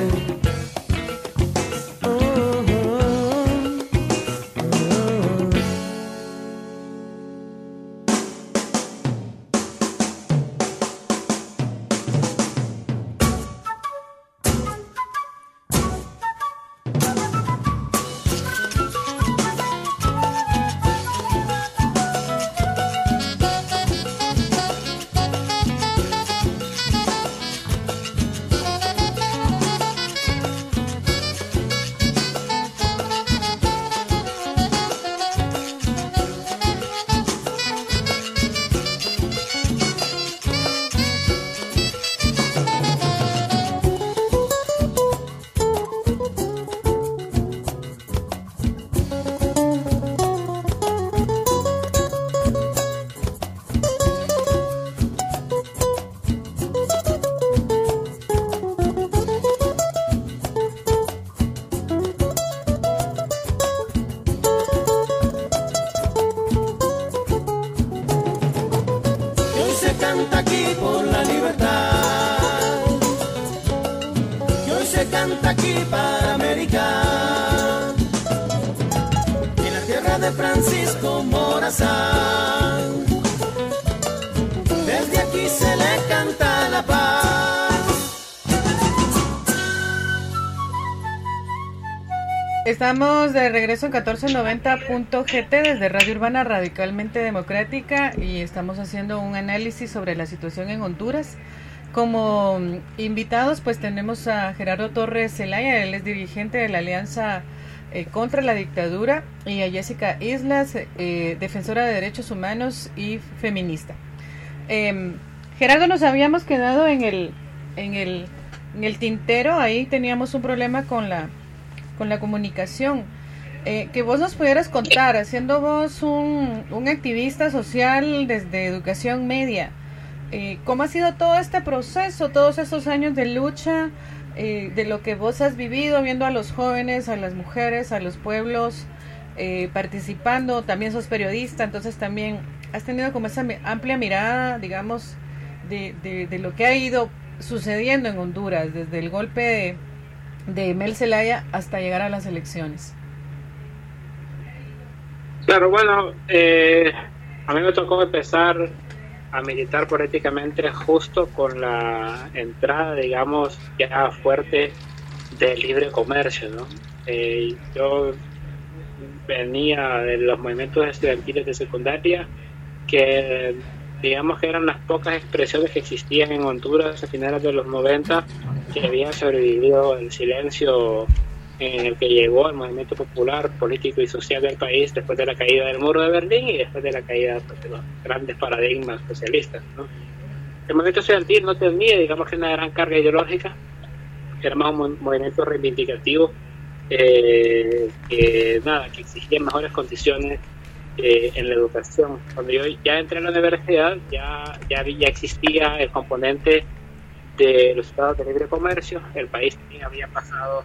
Francisco Morazán, desde aquí se le canta la paz. Estamos de regreso en 1490.gt desde Radio Urbana Radicalmente Democrática y estamos haciendo un análisis sobre la situación en Honduras. Como invitados pues tenemos a Gerardo Torres Zelaya, él es dirigente de la Alianza contra la Dictadura, y a Jessica Islas, defensora de derechos humanos y feminista. Gerardo, nos habíamos quedado en el tintero, ahí teníamos un problema con la comunicación. Que vos nos pudieras contar, siendo vos un activista social desde educación media, ¿cómo ha sido todo este proceso, todos estos años de lucha, de lo que vos has vivido, viendo a los jóvenes, a las mujeres, a los pueblos participando? También sos periodista, entonces también has tenido como esa amplia mirada, digamos, de lo que ha ido sucediendo en Honduras, desde el golpe de Mel Zelaya hasta llegar a las elecciones. Claro, bueno, a mí me tocó empezar a militar políticamente justo con la entrada, digamos, ya fuerte del libre comercio, ¿no? Yo venía de los movimientos estudiantiles de secundaria, que digamos que eran las pocas expresiones que existían en Honduras a finales de los 90, que habían sobrevivido el silencio en el que llegó el movimiento popular, político y social del país después de la caída del muro de Berlín y después de la caída de los grandes paradigmas socialistas, ¿no? El movimiento estudiantil no tenía, digamos, que una gran carga ideológica, era más un movimiento reivindicativo, que exigía mejores condiciones en la educación. Cuando yo ya entré a la universidad, ya existía el componente de los tratados de libre comercio. El país también había pasado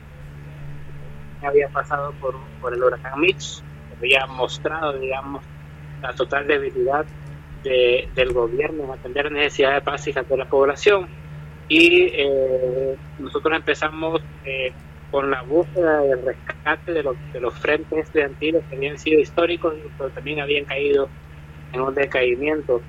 por el huracán Mitch, había mostrado, digamos, la total debilidad del gobierno en atender las necesidades básicas de la población, y nosotros empezamos con la búsqueda del rescate de los frentes estudiantiles que habían sido históricos, pero también habían caído en un decaimiento.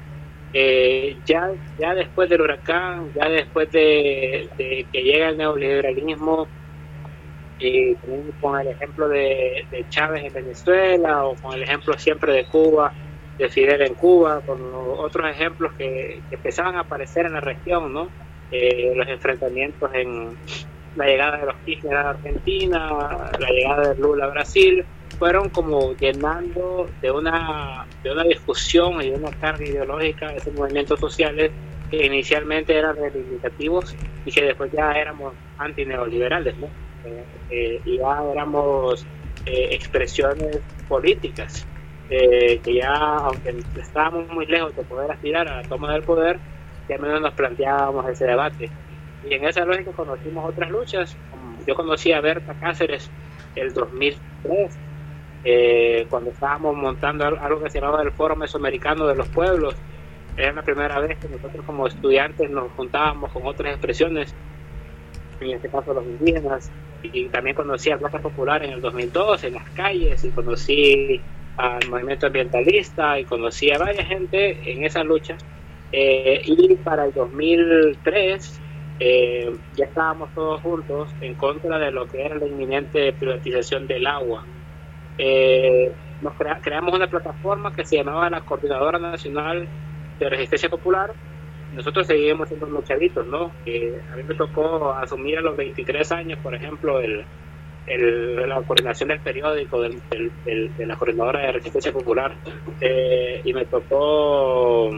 Ya después del huracán, ya después de que llega el neoliberalismo, y con el ejemplo de Chávez en Venezuela, o con el ejemplo siempre de Cuba, de Fidel en Cuba, con otros ejemplos que empezaban a aparecer en la región, ¿no? Los enfrentamientos en la llegada de los Kirchner a Argentina, la llegada de Lula a Brasil, fueron como llenando de una discusión y de una carga ideológica esos movimientos sociales que inicialmente eran reivindicativos y que después ya éramos antineoliberales, ¿no? Y ya éramos expresiones políticas, que ya, aunque estábamos muy lejos de poder aspirar a la toma del poder, ya menos nos planteábamos ese debate. Y en esa lógica conocimos otras luchas. Yo conocí a Berta Cáceres el 2003, cuando estábamos montando algo que se llamaba el Foro Mesoamericano de los Pueblos. Era la primera vez que nosotros como estudiantes nos juntábamos con otras expresiones, en este caso los indígenas, y también conocí a Plaza Popular en el 2002 en las calles, y conocí al movimiento ambientalista, y conocí a varias gente en esa lucha. Y para el 2003 ya estábamos todos juntos en contra de lo que era la inminente privatización del agua. Creamos una plataforma que se llamaba la Coordinadora Nacional de Resistencia Popular. Nosotros seguimos siendo unos chavitos, ¿no? A mí me tocó asumir a los 23 años, por ejemplo, la coordinación del periódico de la Coordinadora de Resistencia Popular, y me tocó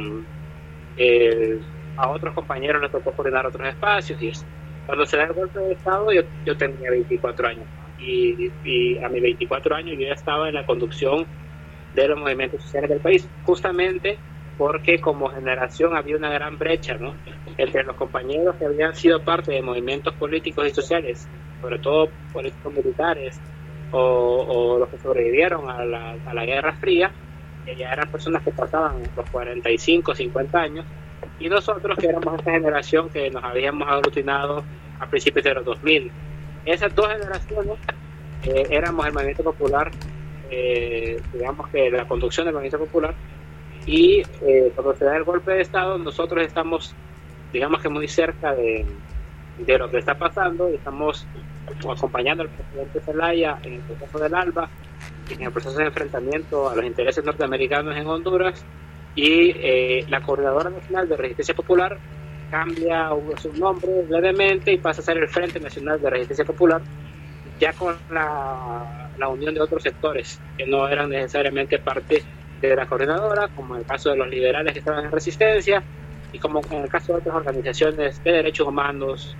a otros compañeros les tocó coordinar otros espacios, y eso. Cuando se da el golpe de Estado yo tenía 24 años, y a mis 24 años yo ya estaba en la conducción de los movimientos sociales del país, justamente porque como generación había una gran brecha, ¿no?, entre los compañeros que habían sido parte de movimientos políticos y sociales, sobre todo políticos militares, o los que sobrevivieron a la Guerra Fría, que ya eran personas que pasaban los 45, 50 años, y nosotros que éramos esta generación que nos habíamos aglutinado a principios de los 2000. Esas dos generaciones éramos el movimiento popular, digamos que la conducción del movimiento popular, y cuando se da el golpe de Estado nosotros estamos, digamos que muy cerca de lo que está pasando, y estamos acompañando al presidente Zelaya en el proceso del ALBA, en el proceso de enfrentamiento a los intereses norteamericanos en Honduras, y la Coordinadora Nacional de Resistencia Popular cambia su nombre levemente y pasa a ser el Frente Nacional de Resistencia Popular, ya con la unión de otros sectores que no eran necesariamente parte de la coordinadora, como en el caso de los liberales que estaban en resistencia, y como en el caso de otras organizaciones de derechos humanos,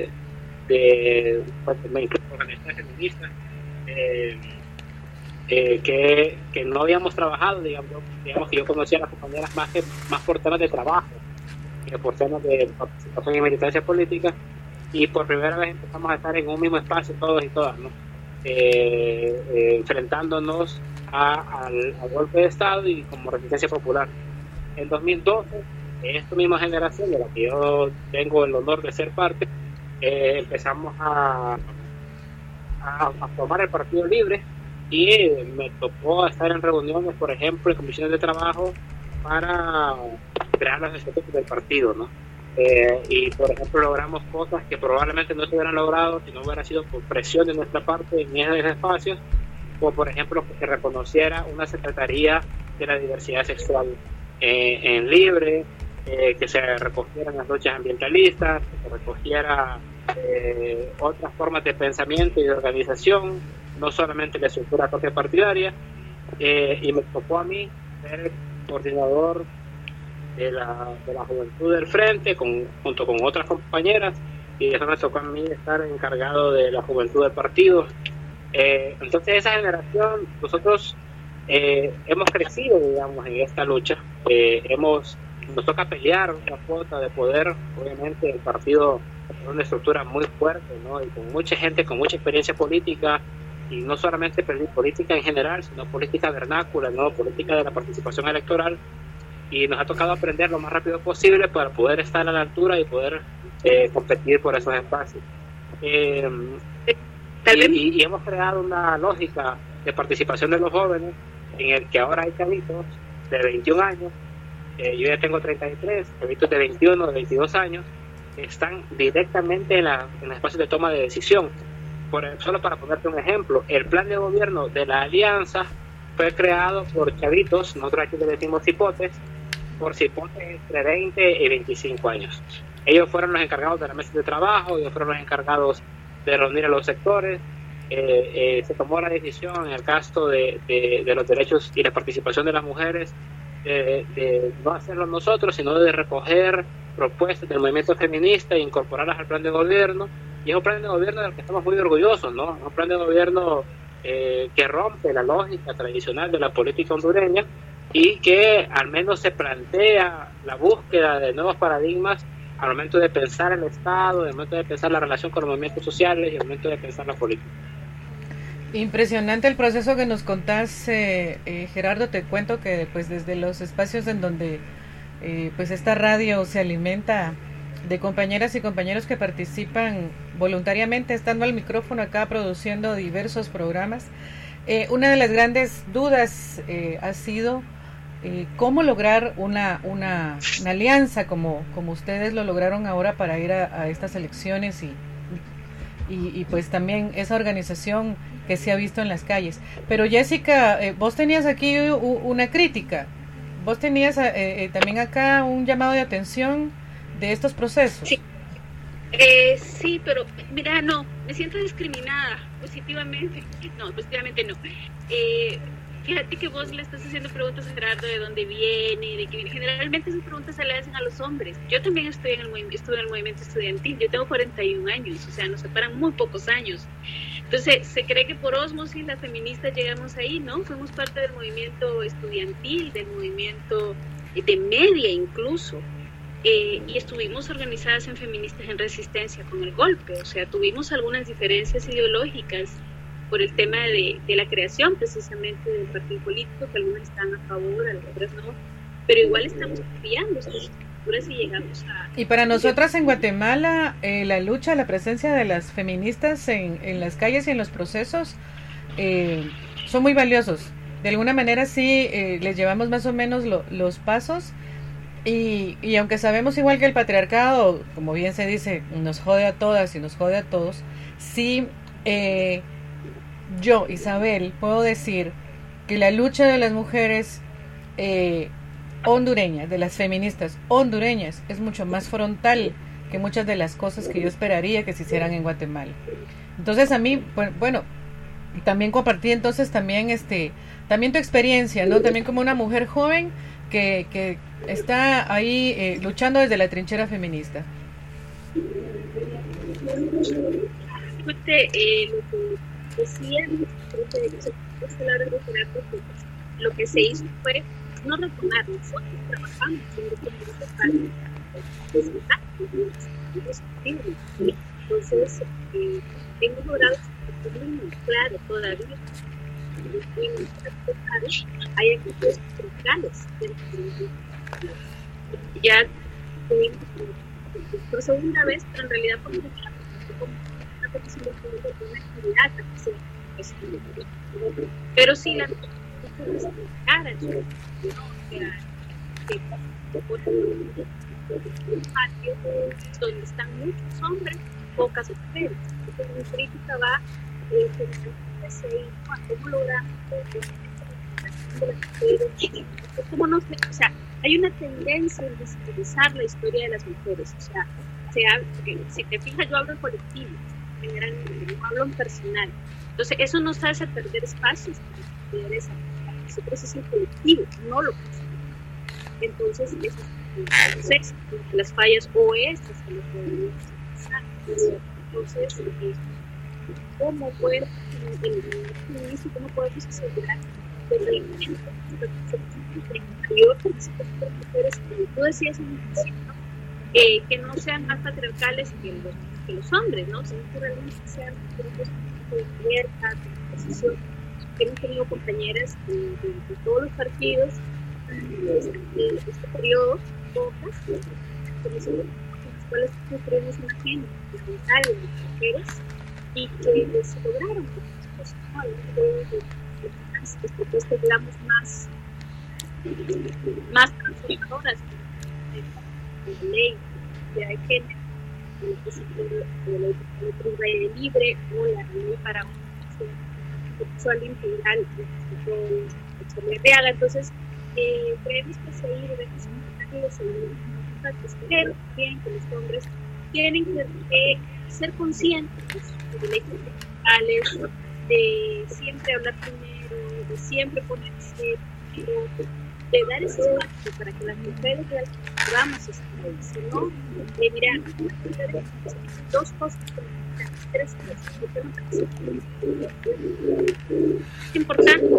incluso organizaciones feministas, que no habíamos trabajado, digamos que yo conocía a las compañeras más por temas de trabajo que por temas de participación y militancia política, y por primera vez empezamos a estar en un mismo espacio todos y todas, ¿no? Enfrentándonos al golpe de Estado y como resistencia popular. En 2012, esta misma generación de la que yo tengo el honor de ser parte, empezamos a formar el Partido Libre, y me tocó estar en reuniones, por ejemplo, en comisiones de trabajo para crear los estatutos del partido, ¿no? Y por ejemplo logramos cosas que probablemente no se hubieran logrado si no hubiera sido por presión de nuestra parte en esos espacios, como por ejemplo que se reconociera una Secretaría de la Diversidad Sexual en Libre, que se recogieran las luchas ambientalistas, que se recogiera otras formas de pensamiento y de organización, no solamente la estructura propia partidaria, y me tocó a mí ser coordinador de la juventud del Frente junto con otras compañeras, y eso me tocó a mí estar encargado de la juventud del partido. Entonces esa generación, nosotros hemos crecido, digamos, en esta lucha. Nos toca pelear una cuota de poder. Obviamente el partido es una estructura muy fuerte, ¿no? Y con mucha gente, con mucha experiencia política, y no solamente política en general, sino política vernácula, ¿no? Política de la participación electoral. Y nos ha tocado aprender lo más rápido posible para poder estar a la altura y poder competir por esos espacios. Y hemos creado una lógica de participación de los jóvenes en el que ahora hay chavitos de 21 años, yo ya tengo 33, chavitos de 21, de 22 años, que están directamente en el espacio de toma de decisión. Solo para ponerte un ejemplo, el plan de gobierno de la alianza fue creado por chavitos, nosotros aquí le decimos cipotes, por cipotes entre 20 y 25 años. Ellos fueron los encargados de la mesa de trabajo, ellos fueron los encargados de reunir a los sectores. Se tomó la decisión en el caso de los derechos y la participación de las mujeres de no hacerlo nosotros, sino de recoger propuestas del movimiento feminista e incorporarlas al plan de gobierno. Y es un plan de gobierno del que estamos muy orgullosos, ¿no? Es un plan de gobierno que rompe la lógica tradicional de la política hondureña y que al menos se plantea la búsqueda de nuevos paradigmas al momento de pensar el Estado, al momento de pensar la relación con los movimientos sociales y al momento de pensar la política. Impresionante el proceso que nos contás, Gerardo. Te cuento que pues desde los espacios en donde pues esta radio se alimenta de compañeras y compañeros que participan voluntariamente, estando al micrófono acá produciendo diversos programas, una de las grandes dudas ha sido cómo lograr una alianza como ustedes lo lograron ahora para ir a estas elecciones y pues también esa organización que se ha visto en las calles. Pero Jessica, vos tenías aquí una crítica, vos tenías también acá un llamado de atención de estos procesos. Sí, sí, pero mira, no, me siento discriminada positivamente. No, positivamente no. Fíjate que vos le estás haciendo preguntas a Gerardo de dónde viene, de qué viene. Generalmente esas preguntas se le hacen a los hombres. Yo también estuve en el movimiento estudiantil. Yo tengo 41 años, o sea, nos separan muy pocos años. Entonces, se cree que por ósmosis las feministas llegamos ahí, ¿no? Fuimos parte del movimiento estudiantil, del movimiento de media incluso. Y estuvimos organizadas en Feministas en Resistencia con el golpe. O sea, tuvimos algunas diferencias ideológicas por el tema de la creación precisamente del partido político, que algunas están a favor, otras no, pero igual estamos cambiando estas estructuras y llegamos a... Y para nosotras en Guatemala, la lucha, la presencia de las feministas en las calles y en los procesos son muy valiosos. De alguna manera sí les llevamos más o menos los pasos y aunque sabemos igual que el patriarcado, como bien se dice, nos jode a todas y nos jode a todos, sí... yo, Isabel, puedo decir que la lucha de las mujeres hondureñas, de las feministas hondureñas, es mucho más frontal que muchas de las cosas que yo esperaría que se hicieran en Guatemala. Entonces a mí, bueno, también compartí entonces también tu experiencia, ¿no? También como una mujer joven que está ahí luchando desde la trinchera feminista. Lo que se hizo fue no retomar, nosotros trabajamos entonces hemos logrado claro todavía hay actitudes centrales ya por segunda vez, pero en realidad por pero sí la cara donde están muchos hombres, pocas mujeres. Entonces mi crítica va cómo logramos cómo no sé, o sea, hay una tendencia en visibilizar la historia de las mujeres, o sea, si te fijas yo hablo en colectivo, generalmente no hablo en personal. Entonces, eso nos hace perder espacios para poder ese proceso colectivo, no lo personal. Entonces, las fallas o estas que lo podemos pensar. Entonces, ¿cómo podemos asegurar mayor participación de mujeres, como tú decías en un principio, que no sean más patriarcales que los hombres, ¿no? Sino que realmente sean grupos de libertad, de decisión. Hemos tenido compañeras de todos los partidos este periodo, pocas, con las cuales construimos una agenda parlamentaria de mujeres y que se lograron cosas, ¿no? Las propuestas, digamos, más transformadoras de la ley de género, de la ley libre o la ley para sexual integral de Real. Entonces, creemos que seguir debemos seguir, pero también que los hombres tienen que ser conscientes de sus derechos sexuales, de siempre hablar primero, de siempre ponerse primero, de dar ese espacio para que las mujeres podamos estar ahí. Si no, mira, dos cosas, tres cosas. Es importante.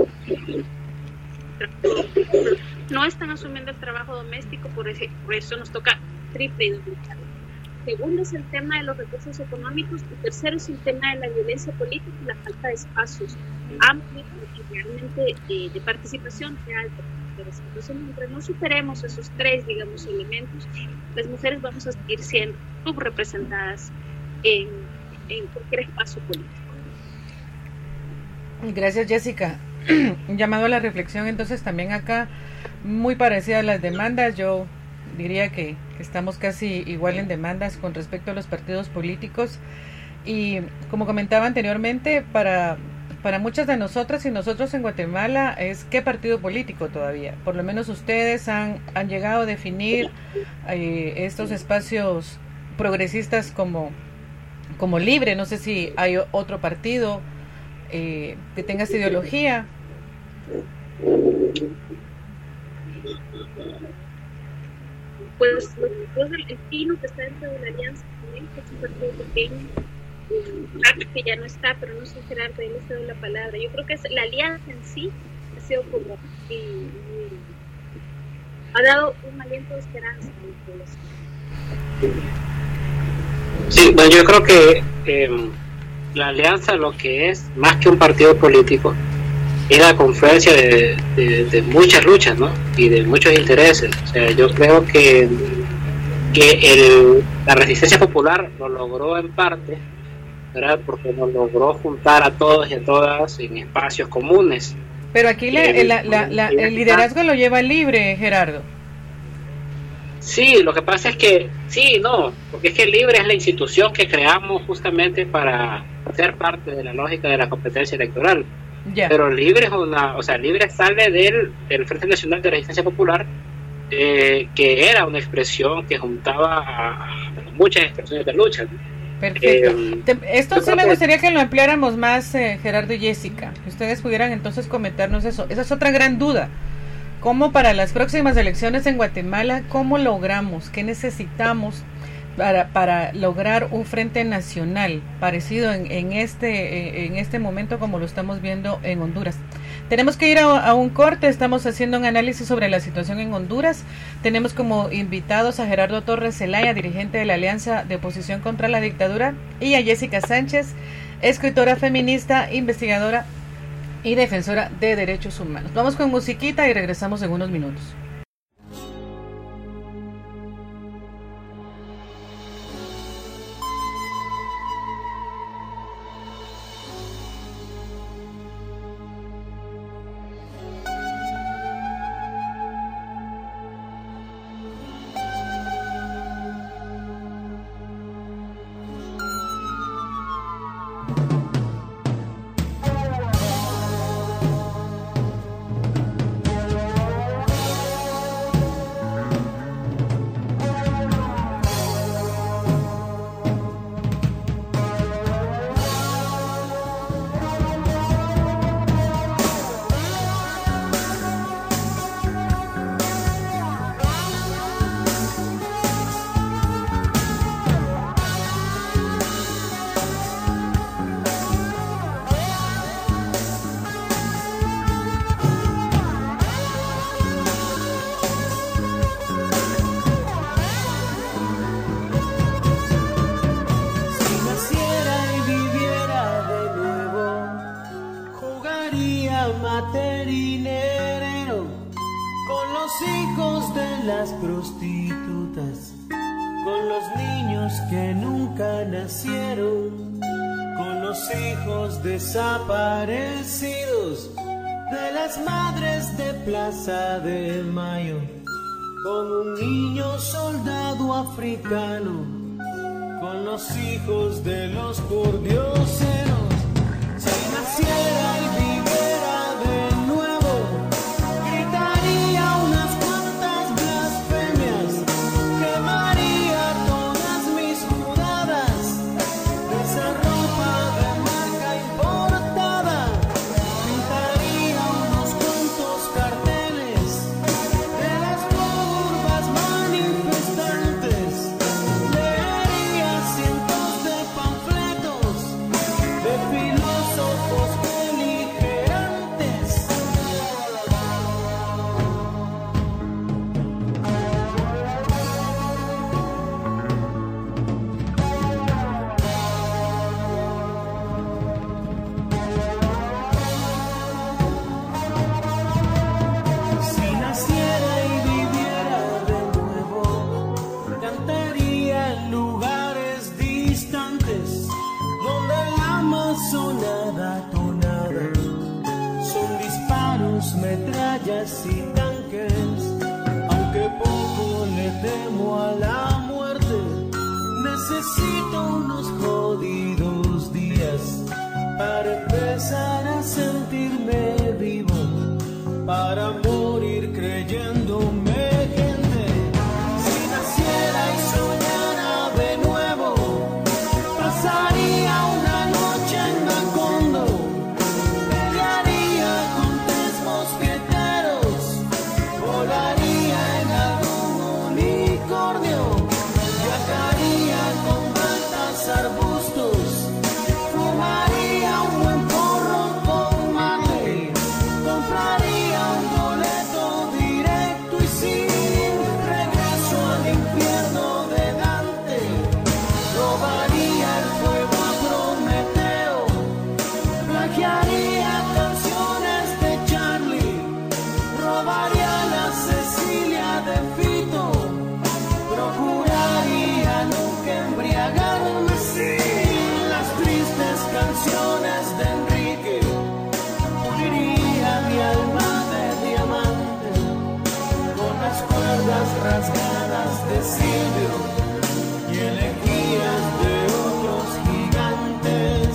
No están asumiendo el trabajo doméstico, por eso nos toca triple y doble. Segundo es el tema de los recursos económicos y tercero es el tema de la violencia política y la falta de espacios amplios y realmente de participación real. Entonces, mientras no superemos esos tres, digamos, elementos, las mujeres vamos a seguir siendo subrepresentadas en cualquier espacio político. Gracias, Jessica. Un llamado a la reflexión, entonces, también acá, muy parecida a las demandas. Yo diría que estamos casi igual en demandas con respecto a los partidos políticos. Y como comentaba anteriormente, para muchas de nosotras y nosotros en Guatemala es qué partido político todavía. Por lo menos ustedes han llegado a definir estos espacios progresistas como libre. No sé si hay otro partido que tenga esta ideología. Pues el PINO, que está dentro de la alianza también, que es un partido pequeño, que ya no está, pero no sé, Gerardo, él les doy la palabra. Yo creo que la alianza en sí ha sido como ha dado un aliento de esperanza a la población. Sí, bueno, yo creo que la alianza, lo que es más que un partido político, es la confluencia de muchas luchas, ¿no? Y de muchos intereses. O sea, yo creo que la resistencia popular lo logró en parte, ¿verdad? Porque nos logró juntar a todos y a todas en espacios comunes. Pero aquí el liderazgo lo lleva libre, Gerardo. Sí, lo que pasa es que, porque es que Libre es la institución que creamos justamente para ser parte de la lógica de la competencia electoral. Yeah. Pero Libre es Libre sale del Frente Nacional de Resistencia Popular, que era una expresión que juntaba a muchas expresiones de lucha. Perfecto. Esto sí me gustaría que lo ampliáramos más, Gerardo y Jessica, que ustedes pudieran entonces comentarnos eso. Esa es otra gran duda. ¿Cómo para las próximas elecciones en Guatemala, cómo logramos, qué necesitamos para lograr un frente nacional parecido en este momento como lo estamos viendo en Honduras? Tenemos que ir a un corte. Estamos haciendo un análisis sobre la situación en Honduras. Tenemos como invitados a Gerardo Torres Zelaya, dirigente de la Alianza de Oposición contra la Dictadura, y a Jessica Sánchez, escritora feminista, investigadora y defensora de derechos humanos. Vamos con musiquita y regresamos en unos minutos. de las prostitutas, con los niños que nunca nacieron, con los hijos desaparecidos de las madres de Plaza de Mayo, con un niño soldado africano, con los hijos de los pordioseros. Si naciera y viviera de nuevo, gritaría unas cuantas blasfemias, quemaría todas mis judadas de esa ropa de marca importada, pintaría unos cuantos carteles de las turbas manifestantes, leería cientos de panfletos de filósofos beligerantes. Si naciera y viviera de nuevo, cantaría en lugares distantes donde la amazonada tonada son disparos, metrallas y tanques. Aunque poco le temo a la muerte, necesito unos jodidos días para empezar a sentirme vivo, para morir creyéndome gente. Si naciera y soñara de nuevo, pasaría una noche en Macondo, pelearía con tres mosqueteros, volaría en algún unicornio, viajaría con altas arbustos, fumaría un buen porro con Marley, compraría un boleto directo y sin regreso al infierno de Dante, robaría el fuego a Prometeo, plagiaría canciones de Charlie, robaría la Cecilia de Fito, procuraría nunca embriagarme sin las tristes canciones de Enrique, puliría mi alma de diamante con las cuerdas rasgadas de Silvio y elegías de otros gigantes.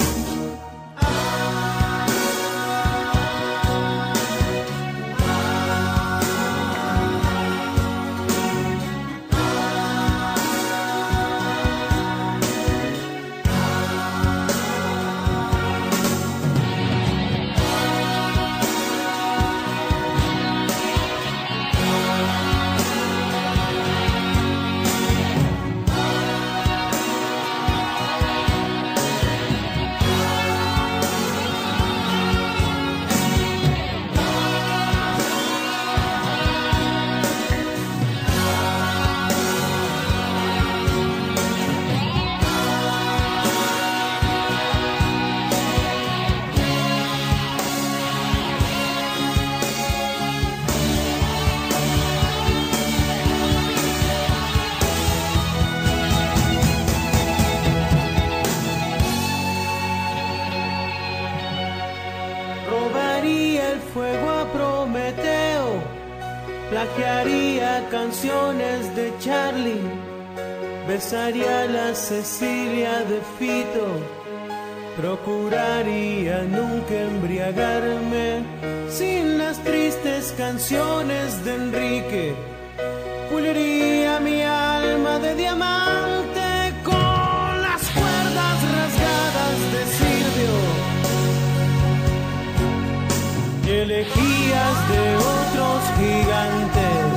Robaría el fuego a Prometeo, plagiaría canciones de Charlie, besaría a la Cecilia de Fito, procuraría nunca embriagarme sin las tristes canciones de Enrique, puliría mi alma de diamante con las cuerdas rasgadas de Silvio y elegías de otros gigantes.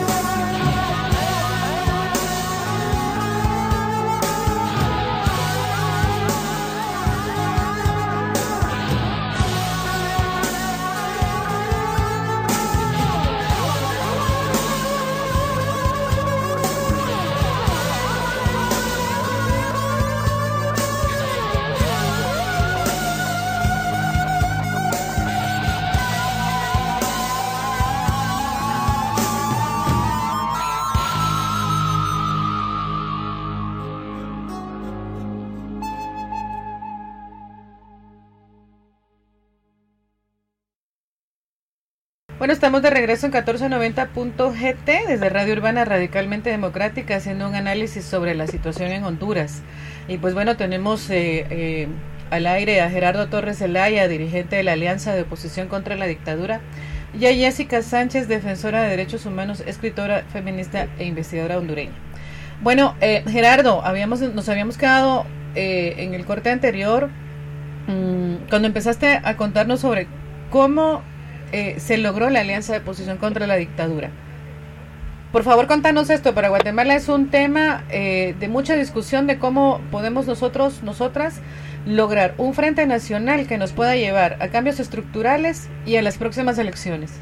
Bueno, estamos de regreso en 1490.gt desde Radio Urbana Radicalmente Democrática, haciendo un análisis sobre la situación en Honduras. Y pues bueno, tenemos al aire a Gerardo Torres Zelaya, dirigente de la Alianza de Oposición contra la Dictadura, y a Jessica Sánchez, defensora de derechos humanos, escritora, feminista e investigadora hondureña. Bueno, Gerardo, nos habíamos quedado en el corte anterior cuando empezaste a contarnos sobre cómo se logró la Alianza de Oposición contra la Dictadura. Por favor, contanos esto. Para Guatemala es un tema de mucha discusión de cómo podemos nosotras, lograr un frente nacional que nos pueda llevar a cambios estructurales y a las próximas elecciones.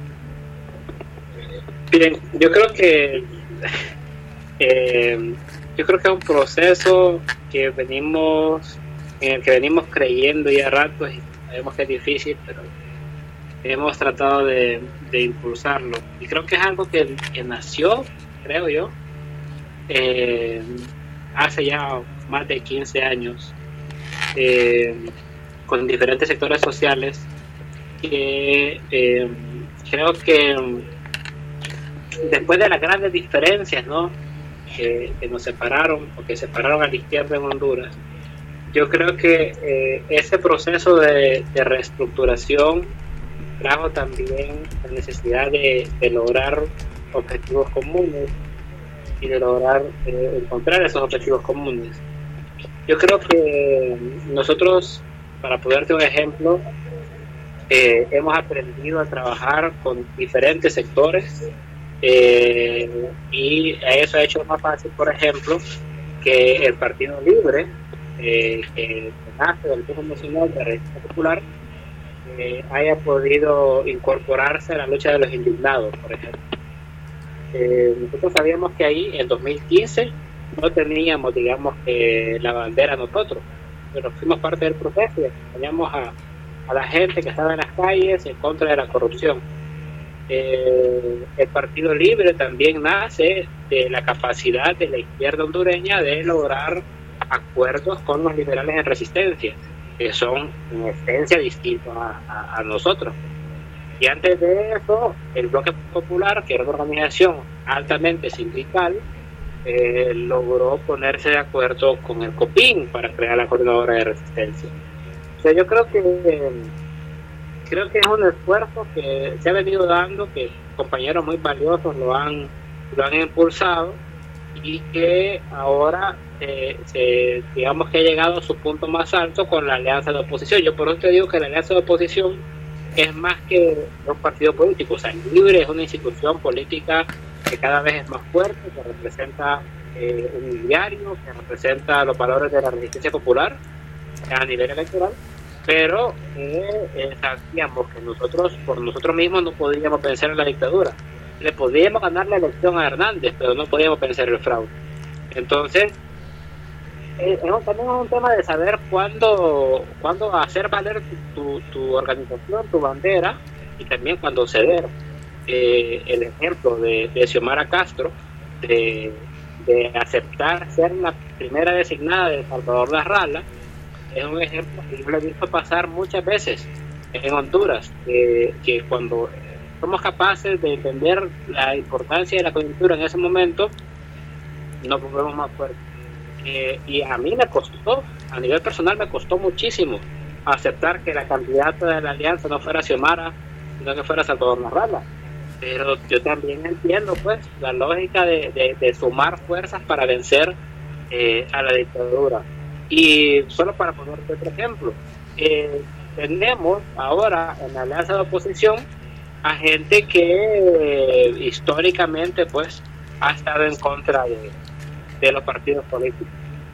Bien, yo creo que es un proceso en el que venimos creyendo ya ratos, y sabemos que es difícil, pero hemos tratado de impulsarlo, y creo que es algo que nació, creo yo, hace ya más de 15 años, con diferentes sectores sociales que creo que después de las grandes diferencias, ¿no?, que nos separaron, o que separaron a la izquierda en Honduras, yo creo que ese proceso de reestructuración trajo también la necesidad de lograr objetivos comunes y de lograr encontrar esos objetivos comunes. Yo creo que nosotros, para ponerte un ejemplo, hemos aprendido a trabajar con diferentes sectores, y eso ha hecho más fácil, por ejemplo, que el Partido Libre, que nace del Grupo Nacional de la Resistencia Popular, haya podido incorporarse a la lucha de los indignados, por ejemplo. Nosotros sabíamos que ahí en 2015 no teníamos, digamos, la bandera nosotros, pero fuimos parte del proceso y acompañamos a la gente que estaba en las calles en contra de la corrupción. El Partido Libre también nace de la capacidad de la izquierda hondureña de lograr acuerdos con los liberales en resistencia, que son en esencia distintos a nosotros. Y antes de eso, el Bloque Popular, que era una organización altamente sindical, logró ponerse de acuerdo con el COPIN para crear la Coordinadora de Resistencia. O sea, yo creo que es un esfuerzo que se ha venido dando, que compañeros muy valiosos lo han impulsado, y que ahora digamos que ha llegado a su punto más alto con la alianza de oposición. Yo por eso te digo que la alianza de oposición es más que un partido político. O sea, el Libre es una institución política que cada vez es más fuerte, que representa un diario, que representa los valores de la resistencia popular a nivel electoral, pero sabíamos que nosotros por nosotros mismos no podíamos vencer la dictadura. Le podíamos ganar la elección a Hernández, pero no podíamos vencer el fraude. Entonces, también es un tema de saber cuándo hacer valer tu organización, tu bandera, y también cuándo ceder. El ejemplo de Xiomara Castro, de aceptar ser la primera designada de Salvador Larrala, es un ejemplo que yo lo he visto pasar muchas veces en Honduras, que cuando somos capaces de entender la importancia de la coyuntura en ese momento, nos volvemos más fuertes. Y a mí me costó, a nivel personal me costó muchísimo aceptar que la candidata de la alianza no fuera Xiomara, sino que fuera Salvador Larrala. Pero yo también entiendo, pues, la lógica de sumar fuerzas para vencer a la dictadura. Y solo para ponerte otro ejemplo, tenemos ahora en la alianza de oposición a gente que históricamente, pues, ha estado en contra de los partidos políticos.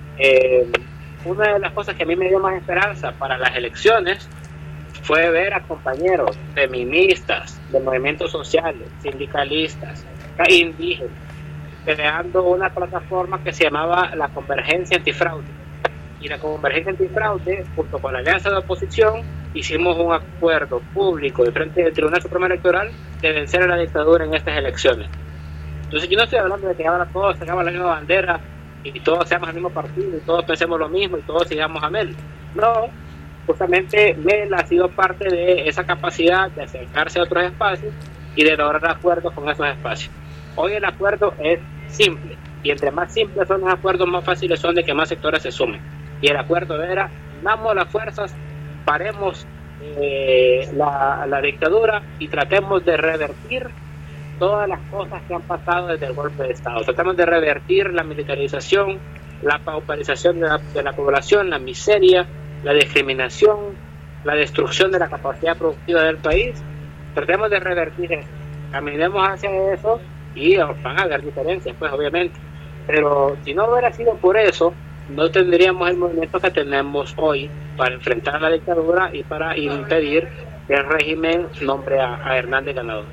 Una de las cosas que a mí me dio más esperanza para las elecciones fue ver a compañeros feministas, de movimientos sociales, sindicalistas, indígenas, creando una plataforma que se llamaba la Convergencia Antifraude. Y la Convergencia Antifraude, junto con la Alianza de Oposición, hicimos un acuerdo público de frente del Tribunal Supremo Electoral de vencer a la dictadura en estas elecciones. Entonces yo no estoy hablando de que ahora todos tengamos la misma bandera y todos seamos el mismo partido y todos pensemos lo mismo y todos sigamos a Mel. No, justamente Mel ha sido parte de esa capacidad de acercarse a otros espacios y de lograr acuerdos con esos espacios. Hoy el acuerdo es simple, y entre más simples son los acuerdos, más fáciles son de que más sectores se sumen. Y el acuerdo era: damos las fuerzas, paremos la dictadura y tratemos de revertir todas las cosas que han pasado desde el golpe de Estado. Tratamos de revertir la militarización, la pauperización de la población, la miseria, la discriminación, la destrucción de la capacidad productiva del país. Tratemos de revertir eso, caminemos hacia eso, y van a haber diferencias, pues obviamente, pero si no hubiera sido por eso, no tendríamos el movimiento que tenemos hoy para enfrentar la dictadura y para impedir que el régimen nombre a Hernández ganador.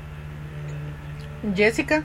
Jessica.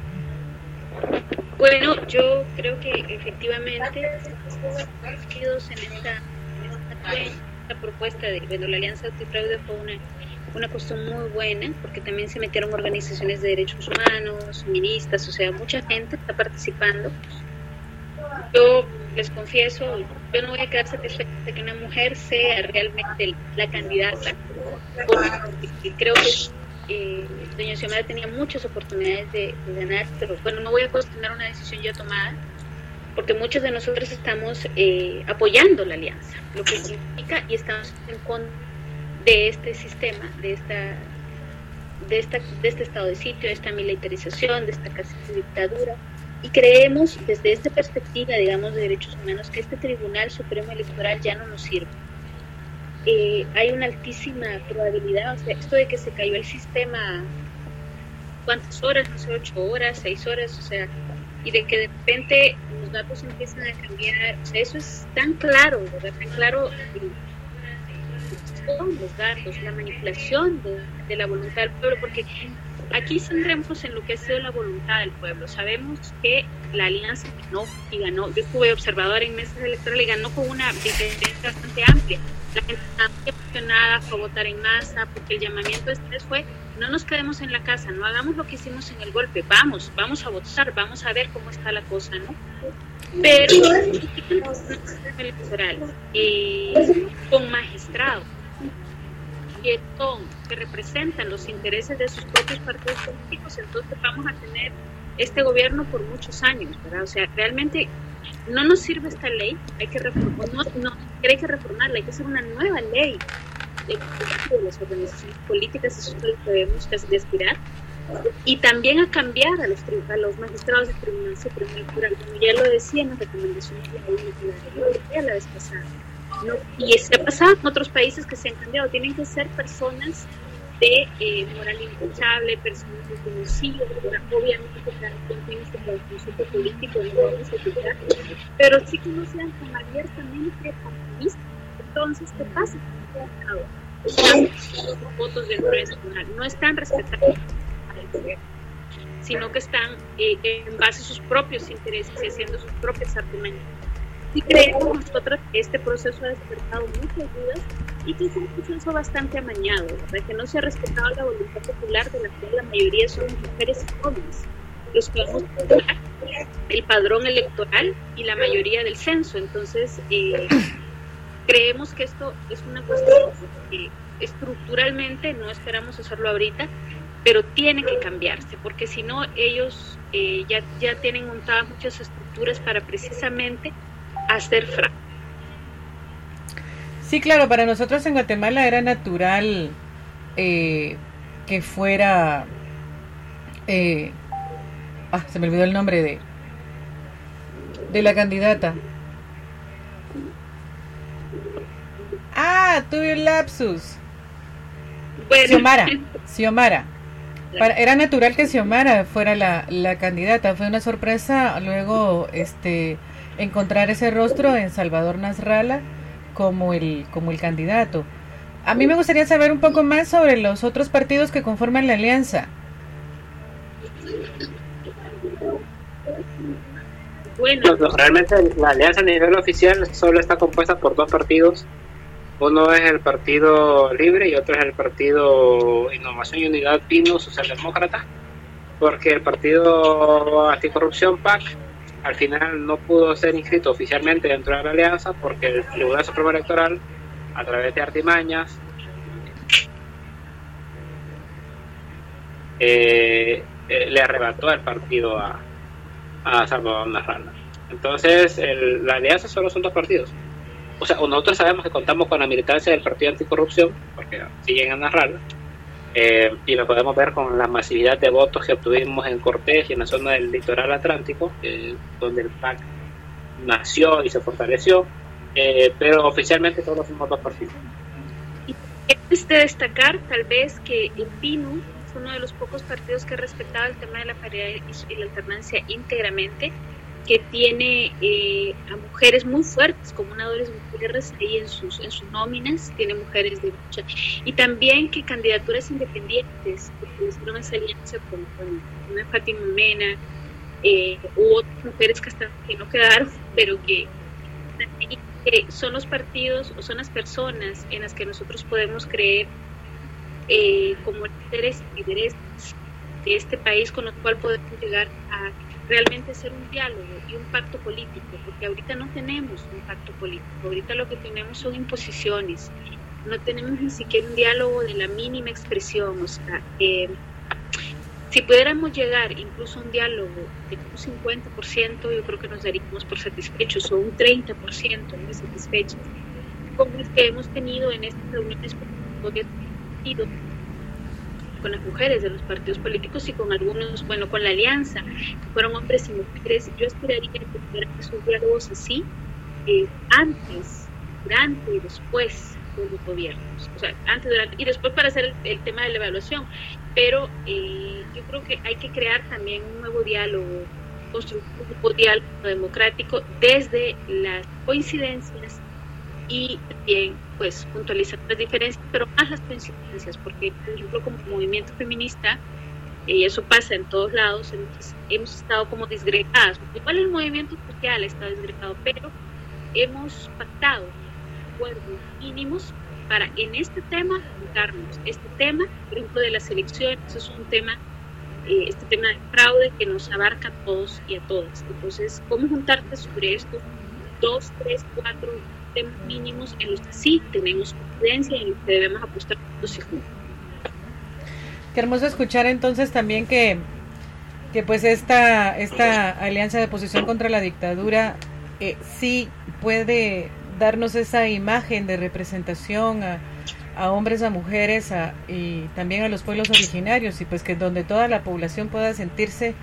Bueno, yo creo que efectivamente los partidos en esta propuesta de la Alianza Antifraude fue una cuestión muy buena, porque también se metieron organizaciones de derechos humanos, feministas, o sea, mucha gente está participando. Yo les confieso, yo no voy a quedar satisfecha de que una mujer sea realmente la candidata, porque creo que doña Xiomara tenía muchas oportunidades de ganar, pero bueno, no voy a cuestionar una decisión ya tomada, porque muchos de nosotros estamos apoyando la alianza, lo que significa, y estamos en contra de este sistema, de este estado de sitio, de esta militarización, de esta casi dictadura, y creemos desde esta perspectiva, digamos, de derechos humanos, que este Tribunal Supremo Electoral ya no nos sirve. Hay una altísima probabilidad, o sea, esto de que se cayó el sistema, ¿cuántas horas? No sé, 8 horas, 6 horas, o sea, y de que de repente los datos empiezan a cambiar, o sea, eso es tan claro, ¿verdad? Tan claro, todos los datos, la manipulación de la voluntad del pueblo, porque aquí centremos en lo que ha sido la voluntad del pueblo. Sabemos que la alianza ganó y ganó. Yo estuve observadora en mesas electorales y ganó con una diferencia bastante amplia. La gente estaba muy emocionada, fue a votar en masa, porque el llamamiento de esta vez fue: no nos quedemos en la casa, no hagamos lo que hicimos en el golpe, vamos a votar, vamos a ver cómo está la cosa, ¿no? Pero electoral con magistrados que representan los intereses de sus propios partidos políticos, entonces vamos a tener este gobierno por muchos años, ¿verdad? O sea, realmente no nos sirve esta ley, hay que hay que reformarla, hay que hacer una nueva ley de las organizaciones políticas, eso es lo que debemos aspirar, y también a cambiar a los magistrados del Tribunal Supremo Electoral, como ya lo decía en las recomendaciones de la vez pasada. No, y se ha pasado en otros países que se han cambiado, tienen que ser personas de moral intachable, personas de conocido, obviamente cada quien tiene su concepto político, no vamos a criticar, pero sí que no sean tan abiertamente populistas. Entonces, ¿qué pasa? Los votos del nacional no están respetando al gobierno, sino que están en base a sus propios intereses y haciendo sus propias argumentos. Y creemos nosotros que este proceso ha despertado muchas dudas y que es un proceso bastante amañado, ¿verdad? Que no se ha respetado la voluntad popular, de la cual la mayoría son mujeres y jóvenes, los que vamos a votar el padrón electoral y la mayoría del censo. Entonces, creemos que esto es una cuestión que estructuralmente, no esperamos hacerlo ahorita, pero tiene que cambiarse, porque si no, ellos ya tienen montadas muchas estructuras para precisamente hacer fraude. Sí, claro, para nosotros en Guatemala era natural que fuera se me olvidó el nombre de la candidata. Tuve un lapsus. Bueno. Xiomara. Era natural que Xiomara fuera la candidata. Fue una sorpresa luego encontrar ese rostro en Salvador Nasralla como el candidato. A mí me gustaría saber un poco más sobre los otros partidos que conforman la alianza. Bueno, realmente la alianza a nivel oficial solo está compuesta por 2 partidos. Uno es el Partido Libre y otro es el Partido Innovación y Unidad Pino Socialdemócrata, porque el Partido Anticorrupción PAC al final no pudo ser inscrito oficialmente dentro de la alianza porque el Tribunal Supremo Electoral a través de artimañas, le arrebató el partido a Salvador Narrala. Entonces, la alianza solo son 2 partidos. O sea, nosotros sabemos que contamos con la militancia del Partido Anticorrupción, porque siguen a Narrala, y lo podemos ver con la masividad de votos que obtuvimos en Cortés y en la zona del litoral atlántico, donde el PAC nació y se fortaleció, pero oficialmente solo somos 2 partidos. Y es de destacar tal vez que el PINU es uno de los pocos partidos que ha respetado el tema de la paridad y la alternancia íntegramente, que tiene a mujeres muy fuertes, como una Doris Gutiérrez ahí en sus nóminas, tiene mujeres de lucha, y también que candidaturas independientes, porque hicieron esa alianza con una Fátima Mena, u otras mujeres que no quedaron, pero que son los partidos o son las personas en las que nosotros podemos creer como líderes y lideresas de este país, con los cuales podemos llegar a realmente hacer un diálogo y un pacto político, porque ahorita no tenemos un pacto político, ahorita lo que tenemos son imposiciones, no tenemos ni siquiera un diálogo de la mínima expresión. O sea, si pudiéramos llegar incluso a un diálogo de un 50%, yo creo que nos daríamos por satisfechos, o un 30% de satisfechos, como el que hemos tenido en estas reuniones con las mujeres de los partidos políticos y con algunos, bueno, con la alianza, que fueron hombres y mujeres. Yo esperaría que tuvieran esos diálogos así, antes, durante y después de los gobiernos, o sea, antes, durante y después para hacer el tema de la evaluación, pero yo creo que hay que crear también un nuevo diálogo constructivo, diálogo democrático desde las coincidencias y también pues puntualizar las diferencias, pero más las coincidencias, porque por ejemplo como movimiento feminista, y eso pasa en todos lados, hemos estado como disgregadas. Igual el movimiento social ha estado disgregado, pero hemos pactado acuerdos mínimos para en este tema juntarnos. Este tema, por ejemplo, de las elecciones, es un tema, este tema de fraude que nos abarca a todos y a todas. Entonces, ¿cómo juntarte sobre estos 2, 3, 4 temas mínimos en los que sí tenemos confidencia y en los que debemos apostar todos y juntos? Qué hermoso escuchar entonces también que pues esta alianza de oposición contra la dictadura sí puede darnos esa imagen de representación a hombres, a mujeres y también a los pueblos originarios, y pues que donde toda la población pueda sentirse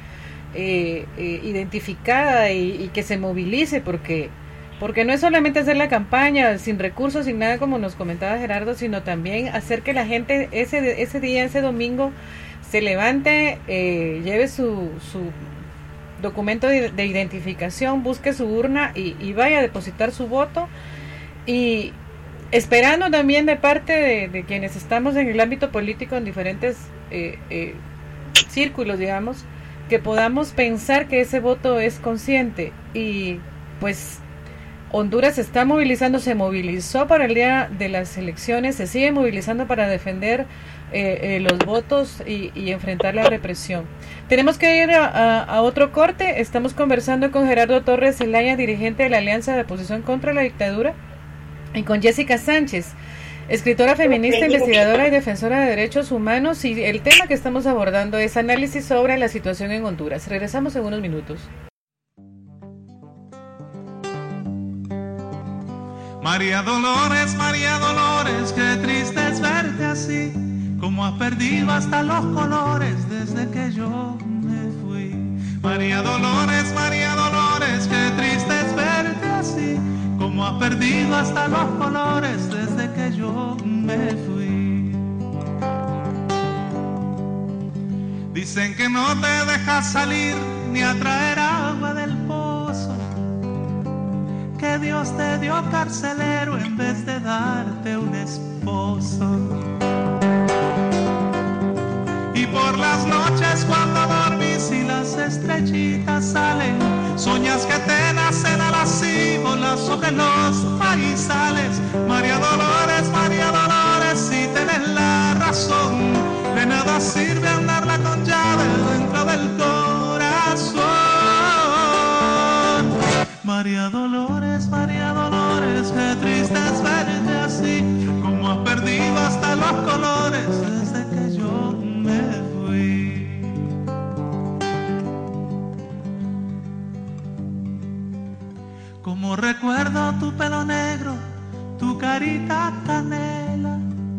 identificada y que se movilice, porque no es solamente hacer la campaña sin recursos, sin nada como nos comentaba Gerardo, sino también hacer que la gente ese día, ese domingo, se levante, lleve su documento de identificación, busque su urna y vaya a depositar su voto, y esperando también de parte de quienes estamos en el ámbito político en diferentes círculos, digamos, que podamos pensar que ese voto es consciente. Y pues Honduras se está movilizando, se movilizó para el día de las elecciones, se sigue movilizando para defender los votos y enfrentar la represión. Tenemos que ir a otro corte. Estamos conversando con Gerardo Torres Zelaya, dirigente de la Alianza de Oposición contra la Dictadura, y con Jessica Sánchez, escritora feminista, investigadora y defensora de derechos humanos, y el tema que estamos abordando es análisis sobre la situación en Honduras. Regresamos en unos minutos. María Dolores, qué triste es verte así, como has perdido hasta los colores desde que yo me fui. María Dolores, qué triste es verte así, como has perdido hasta los colores desde que yo me fui. Dicen que no te dejas salir ni a traer agua del pozo, que Dios te dio carcelero en vez de darte un esposo. Y por las noches cuando dormís y las estrellitas salen, soñas que te nacen alas y bolas sobre los maizales. María Dolores, si tenés la razón, de nada sirve andarla con llave dentro del corazón. María Dolores, qué triste es verte así, hasta los colores desde que yo me fui. Como recuerdo tu pelo negro, tu carita canela,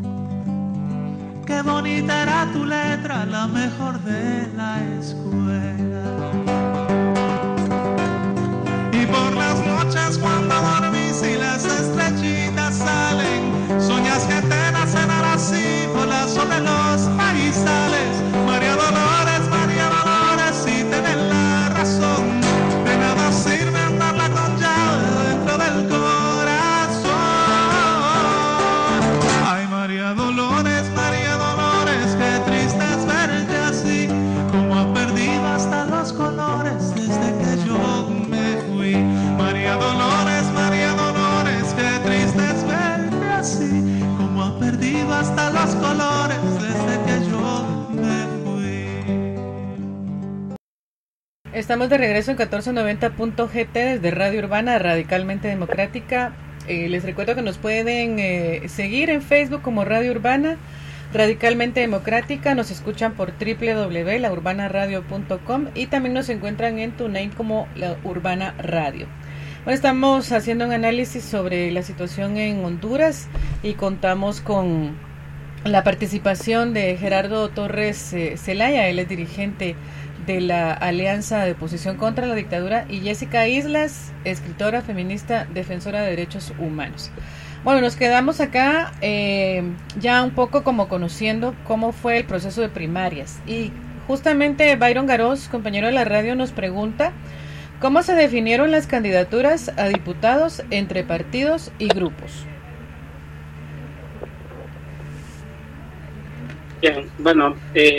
qué bonita era tu letra, la mejor de la escuela. Y por las noches cuando dormís y las estrellitas salen, soñas que te nacen alas y bolas sobre los maizales. María Dolores, si tenés la razón, de nada sirve andarla con llave dentro del corazón. Ay, María Dolores, qué triste es verte así, como ha perdido hasta los colores desde que yo me fui. María Dolores, qué triste es verte así, como ha perdido hasta los colores desde que yo me fui. Estamos de regreso en 1490.gt desde Radio Urbana, radicalmente democrática. Les recuerdo que nos pueden seguir en Facebook como Radio Urbana, radicalmente democrática. Nos escuchan por www.laurbanaradio.com y también nos encuentran en TuneIn como La Urbana Radio. Bueno, estamos haciendo un análisis sobre la situación en Honduras y contamos con la participación de Gerardo Torres Zelaya, él es dirigente de la Alianza de Oposición contra la Dictadura, y Jessica Islas, escritora, feminista, defensora de derechos humanos. Bueno, nos quedamos acá ya un poco como conociendo cómo fue el proceso de primarias, y justamente Byron Garós, compañero de la radio, nos pregunta cómo se definieron las candidaturas a diputados entre partidos y grupos. Bien, bueno,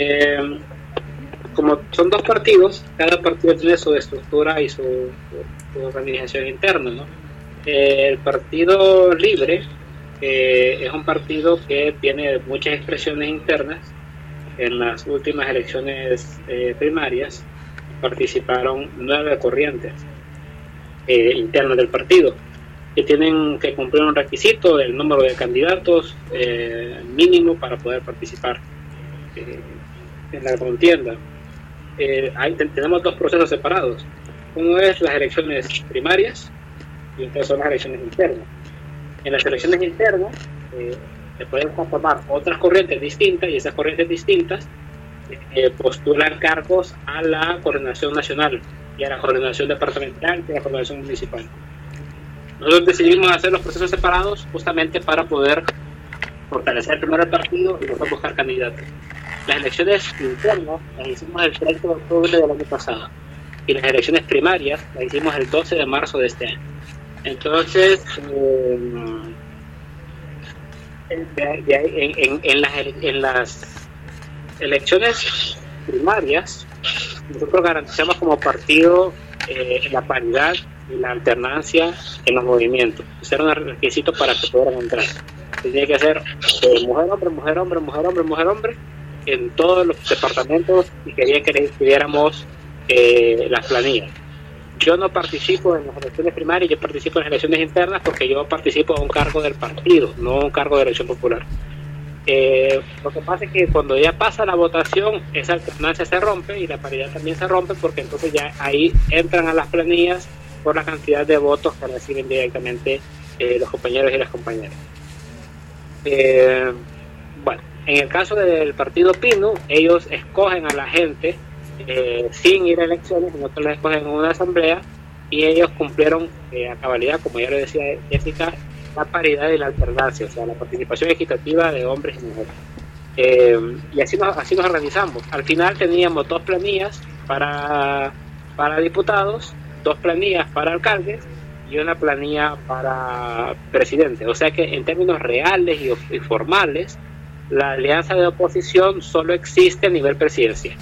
como son dos partidos, cada partido tiene su estructura y su organización interna, ¿no? El Partido Libre es un partido que tiene muchas expresiones internas. En las últimas elecciones primarias participaron 9 corrientes internas del partido, que tienen que cumplir un requisito del número de candidatos mínimo para poder participar en la contienda. Tenemos dos procesos separados. Uno es las elecciones primarias y otro son las elecciones internas. En las elecciones internas se pueden conformar otras corrientes distintas, y esas corrientes distintas postulan cargos a la coordinación nacional y a la coordinación departamental y a la coordinación municipal. Nosotros decidimos hacer los procesos separados justamente para poder fortalecer primero el partido y después buscar candidatos. Las elecciones internas las hicimos el 30 de octubre del año pasado, y las elecciones primarias las hicimos el 12 de marzo de este año. Entonces, en las elecciones primarias, nosotros garantizamos como partido la paridad y la alternancia en los movimientos. Ese era un requisito para que pudieran entrar. Tenía que ser mujer-hombre, mujer-hombre, mujer-hombre, mujer-hombre en todos los departamentos, y querían que les escribiéramos las planillas. Yo no participo en las elecciones primarias, yo participo en las elecciones internas porque yo participo en un cargo del partido, no un cargo de elección popular. Lo que pasa es que cuando ya pasa la votación, esa alternancia se rompe y la paridad también se rompe, porque entonces ya ahí entran a las planillas por la cantidad de votos que reciben directamente los compañeros y las compañeras. Bueno, en el caso del partido PINU, ellos escogen a la gente sin ir a elecciones, nosotros les escogen en una asamblea, y ellos cumplieron a cabalidad, como ya lo decía Jessica, la paridad y la alternancia, o sea, la participación equitativa de hombres y mujeres. Y así nos organizamos. Al final teníamos 2 planillas para diputados, 2 planillas para alcaldes y una planilla para presidente. O sea que en términos reales y formales, la alianza de oposición solo existe a nivel presidencial.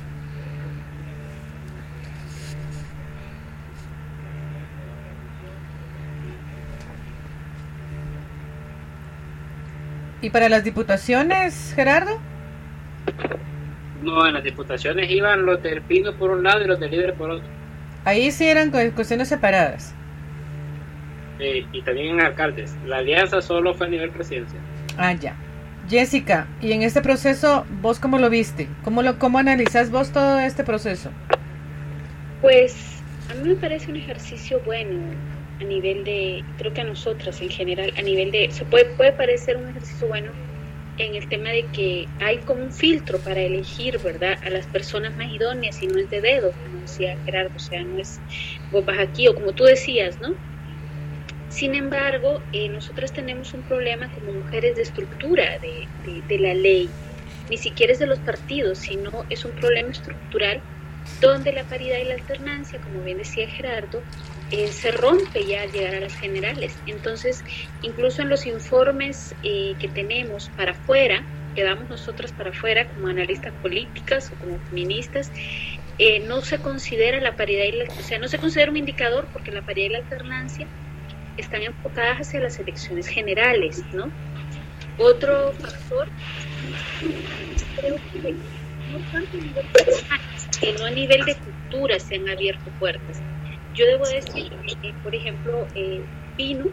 ¿Y para las diputaciones, Gerardo? No, en las diputaciones iban los del Pino por un lado y los del Líder por otro. Ahí sí eran cuestiones separadas. Y también en alcaldes. La alianza solo fue a nivel presidencial. Ah, ya. Jessica, y en este proceso, ¿vos cómo lo viste? ¿Cómo analizás vos todo este proceso? Pues a mí me parece un ejercicio bueno a nivel de, creo que a nosotras en general, a nivel de, se puede parecer un ejercicio bueno en el tema de que hay como un filtro para elegir, ¿verdad?, a las personas más idóneas y no es de dedo, como decía Gerardo, o sea, no es vos vas aquí o como tú decías, ¿no? Sin embargo, nosotras tenemos un problema como mujeres de estructura de la ley, ni siquiera es de los partidos, sino es un problema estructural donde la paridad y la alternancia, como bien decía Gerardo, se rompe ya al llegar a las generales. Entonces, incluso en los informes que tenemos para afuera, que damos nosotras para afuera como analistas políticas o como feministas, no se considera la paridad y o sea, no se considera un indicador porque la paridad y la alternancia están enfocadas hacia las elecciones generales, ¿no? Otro factor, creo que no tanto a nivel personal, sino a nivel de cultura se han abierto puertas. Yo debo decir, por ejemplo, Pino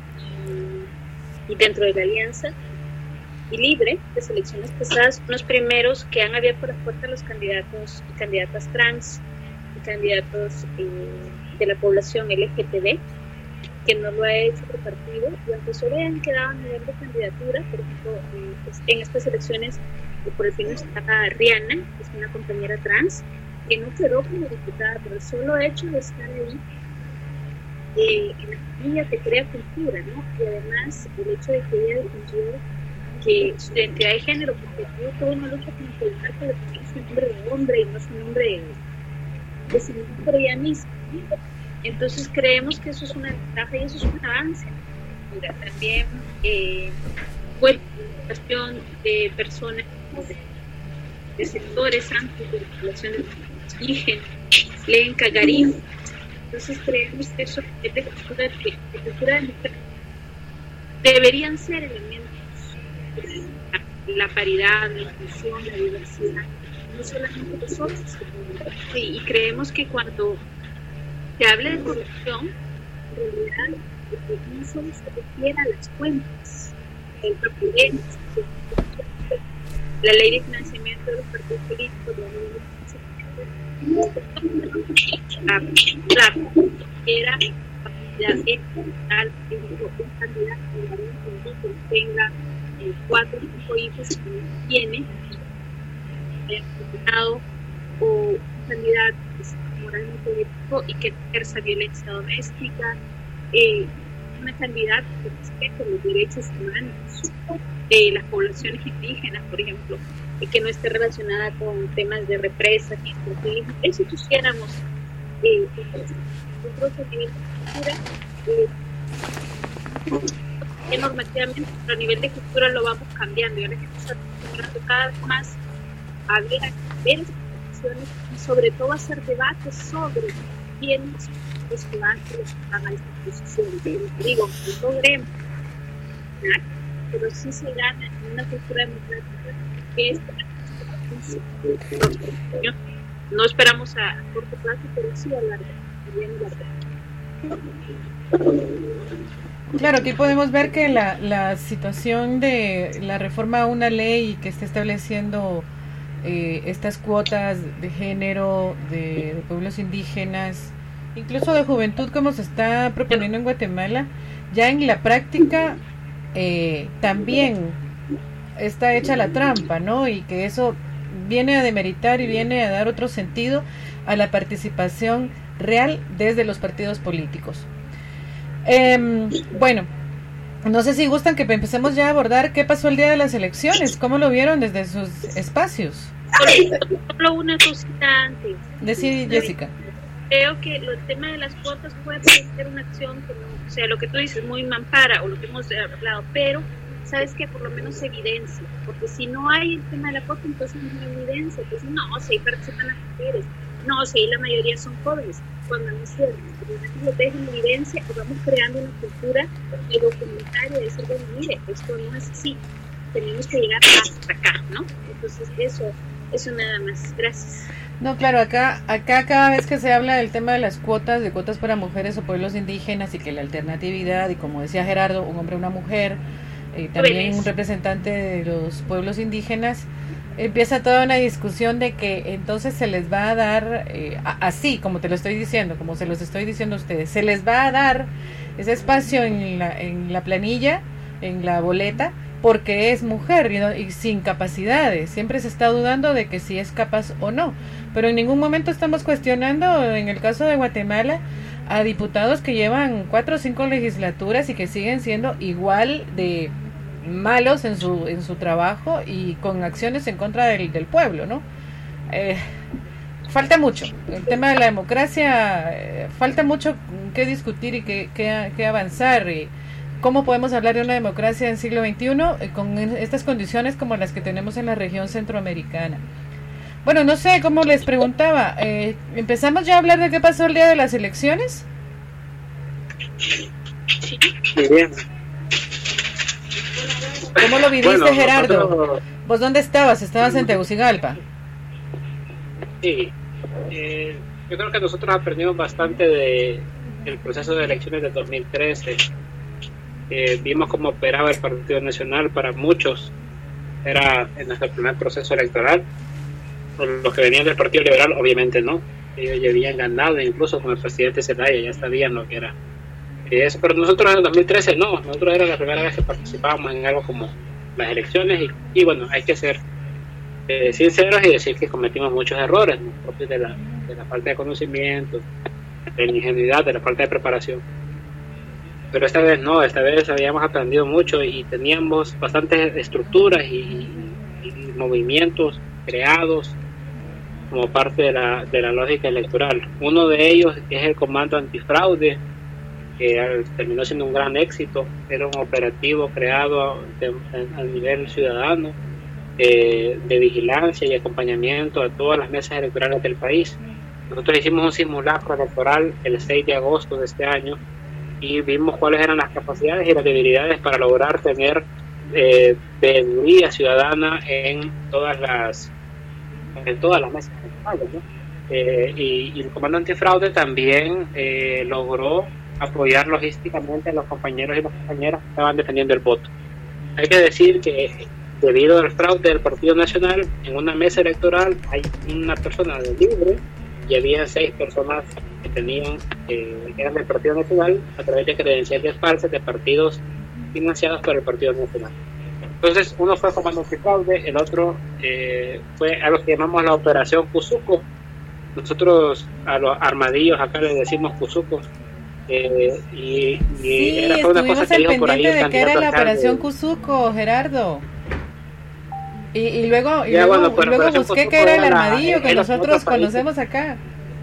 y dentro de la Alianza y Libre de selecciones pasadas, los primeros que han abierto las puertas a los candidatos y candidatas trans y candidatos de la población LGTB, que no lo ha hecho el partido, y aunque solo hayan quedado a nivel de candidatura, por ejemplo, en estas elecciones, por el fin está Rihanna, que es una compañera trans, que no quedó como diputada, pero el solo hecho de estar ahí, en la familia te crea cultura, ¿no? Y además, el hecho de que ella defendió que su identidad de género, porque tuvo toda una lucha con que le ponía su nombre de hombre y no su nombre de su nombre ella misma, ¿no? Entonces creemos que eso es una ventaja y eso es un avance. Mira, también fue la cuestión de personas de sectores amplios de la población indígena, Lenca, Garín. Entonces creemos que eso es de cultura democrática. Deberían ser elementos de la paridad, la inclusión, la diversidad, no solamente nosotros. Y creemos que cuando se habla de corrupción, en realidad no solo se refiere a las cuentas, el papeleo, la ley de financiamiento de los partidos políticos, la ley de financiamiento, era un candidato que tenga 4 o 5 hijos que no tiene, o un candidato que sea moralmente ético y que ejerza violencia doméstica, una candidata que respete los derechos humanos de las poblaciones indígenas, por ejemplo, y que no esté relacionada con temas de represas y extranjerismo. Eso quisiéramos nosotros a nivel de cultura, normativamente, pero a nivel de cultura lo vamos cambiando y ahora que estamos acostumbrando cada vez más a ver explicaciones y sobre todo hacer debates sobre quiénes los que van a esta posición. Digo, no logremos, pero sí se gana en una cultura democrática que es no esperamos a corto plazo, pero sí a largo, bien largo. Claro, aquí podemos ver que la situación de la reforma a una ley que está estableciendo estas cuotas de género de pueblos indígenas, incluso de juventud, como se está proponiendo en Guatemala, ya en la práctica también está hecha la trampa, ¿no? Y que eso viene a demeritar y viene a dar otro sentido a la participación real desde los partidos políticos. Bueno, no sé si gustan que empecemos ya a abordar qué pasó el día de las elecciones, cómo lo vieron desde sus espacios. Solo una cosita antes. Decir, Jessica. Creo que el tema de las cuotas puede ser una acción, como, o sea, lo que tú dices, muy mampara, o lo que hemos hablado, pero sabes que por lo menos se evidencia, porque si no hay el tema de la cuota, entonces no hay evidencia, entonces no, si ahí participan las mujeres, no, si ahí la mayoría son jóvenes, cuando no es cierto, lo dejan en evidencia y vamos creando una cultura de documentaria, de decir, bueno, mire, esto no es así, tenemos que llegar hasta acá, ¿no? Entonces eso nada más, gracias. No, claro, acá cada vez que se habla del tema de cuotas para mujeres o pueblos indígenas y que la alternatividad, y como decía Gerardo, un hombre, una mujer, también un representante de los pueblos indígenas, empieza toda una discusión de que entonces se les va a dar, así como te lo estoy diciendo, como se los estoy diciendo a ustedes, se les va a dar ese espacio en la planilla, en la boleta, porque es mujer y sin capacidades. Siempre se está dudando de que si es capaz o no, pero en ningún momento estamos cuestionando, en el caso de Guatemala, a diputados que llevan 4 o 5 legislaturas y que siguen siendo igual de malos en su trabajo y con acciones en contra del pueblo, ¿no? Falta mucho. El tema de la democracia, falta mucho que discutir y que avanzar. Y ¿cómo podemos hablar de una democracia en siglo XXI con estas condiciones como las que tenemos en la región centroamericana? Bueno, no sé, como les preguntaba, ¿empezamos ya a hablar de qué pasó el día de las elecciones? Sí. Bien. ¿Cómo lo viviste, Bueno, Gerardo? nosotros... ¿Vos dónde estabas? ¿Estabas en Tegucigalpa? Sí. Yo creo que nosotros aprendimos bastante del proceso de elecciones de 2013. Vimos cómo operaba el Partido Nacional. Para muchos era en nuestro primer proceso electoral. Los que venían del Partido Liberal obviamente no, ellos ya habían ganado, incluso con el presidente Zelaya ya sabían lo que era eso, pero nosotros en el 2013 no, nosotros era la primera vez que participábamos en algo como las elecciones y bueno, hay que ser sinceros y decir que cometimos muchos errores, ¿no? Propios de la falta de conocimiento, de la ingenuidad, de la falta de preparación, pero esta vez no, esta vez habíamos aprendido mucho y teníamos bastantes estructuras y movimientos creados como parte de la lógica electoral. Uno de ellos es el Comando Antifraude, que terminó siendo un gran éxito. Era un operativo creado a nivel ciudadano de vigilancia y acompañamiento a todas las mesas electorales del país. Nosotros hicimos un simulacro electoral el 6 de agosto de este año y vimos cuáles eran las capacidades y las debilidades para lograr tener veeduría ciudadana en todas las mesas electorales, ¿no? Y el Comando Antifraude también logró apoyar logísticamente a los compañeros y las compañeras que estaban defendiendo el voto. Hay que decir que debido al fraude del Partido Nacional, en una mesa electoral hay una persona de libre y había 6 personas que tenían que eran del Partido Nacional a través de credenciales falsas de partidos financiados por el Partido Nacional. Entonces, uno fue Comando Antifraude, el otro fue a lo que llamamos la Operación Cuzuco. Nosotros a los armadillos acá les decimos Cuzuco. Sí, fue una cosa que dijo por ahí de que era la Operación Cuzuco, Gerardo. Y luego busqué que era el armadillo que nosotros conocemos acá.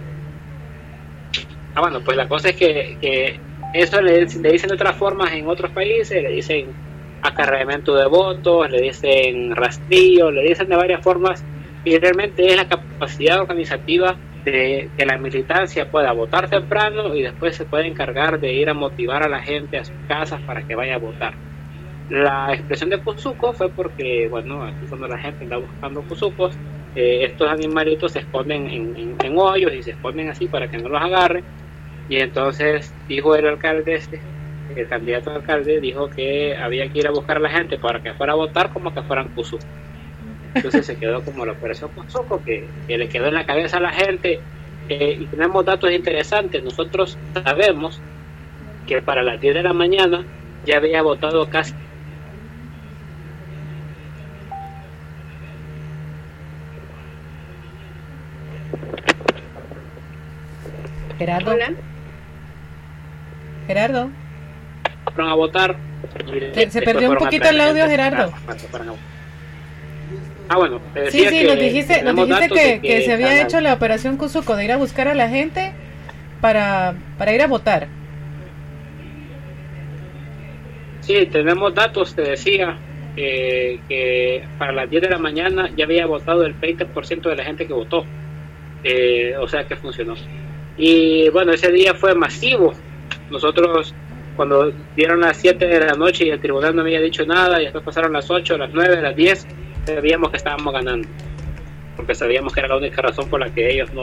Bueno, pues la cosa es que eso le dicen de otras formas en otros países, le dicen acarreamiento de votos, le dicen rastrillo, le dicen de varias formas, y realmente es la capacidad organizativa de que la militancia pueda votar temprano y después se puede encargar de ir a motivar a la gente a sus casas para que vaya a votar. La expresión de Cuzuco fue porque, bueno, aquí cuando la gente anda buscando cuzucos, estos animalitos se esconden en hoyos y se esconden así para que no los agarren, y entonces dijo el alcalde el candidato a alcalde dijo que había que ir a buscar a la gente para que fuera a votar como que fueran cuzucos. Entonces se quedó como la Operación Cuzuco, que le quedó en la cabeza a la gente, y tenemos datos interesantes. Nosotros sabemos que para las 10 de la mañana ya había votado casi Gerardo. Hola. Gerardo. fueron a votar. Se perdió un poquito el audio, Gerardo. Bueno, sí, nos dijiste que se había hecho la operación Cuzuco de ir a buscar a la gente para ir a votar. Sí, tenemos datos, te decía, que para las 10 de la mañana ya había votado el 20% de la gente que votó. O sea que funcionó. Y bueno, ese día fue masivo. Nosotros, cuando dieron las 7 de la noche y el tribunal no había dicho nada, y después pasaron las 8, las 9, las 10, sabíamos que estábamos ganando. Porque sabíamos que era la única razón por la que ellos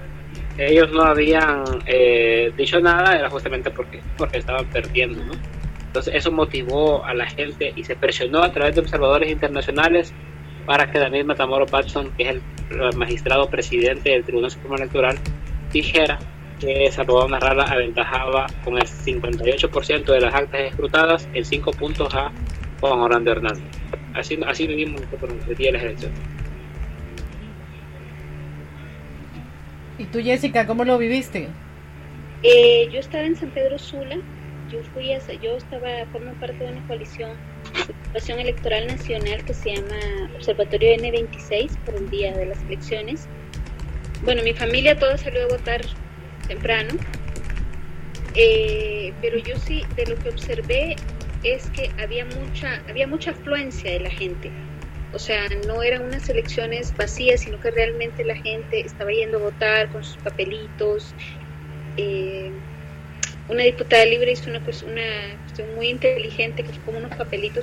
no habían dicho nada, era justamente porque estaban perdiendo, ¿no? Entonces eso motivó a la gente y se presionó a través de observadores internacionales para que Daniel Matamoros Batson, que es el magistrado presidente del Tribunal Supremo Electoral, dijera que Salvador Narrala aventajaba con el 58% de las actas escrutadas en 5 puntos a Juan Orlando Hernández. Así vivimos nosotros el día de las elecciones. ¿Y tú, Jessica, cómo lo viviste? Yo estaba en San Pedro Sula. Formo parte de una coalición electoral nacional que se llama Observatorio N26 por el día de las elecciones. Bueno, mi familia toda salió a votar temprano, pero yo sí, de lo que observé es que había mucha afluencia de la gente. O sea, no eran unas elecciones vacías, sino que realmente la gente estaba yendo a votar con sus papelitos. Una diputada libre hizo una cuestión muy inteligente, que fue como unos papelitos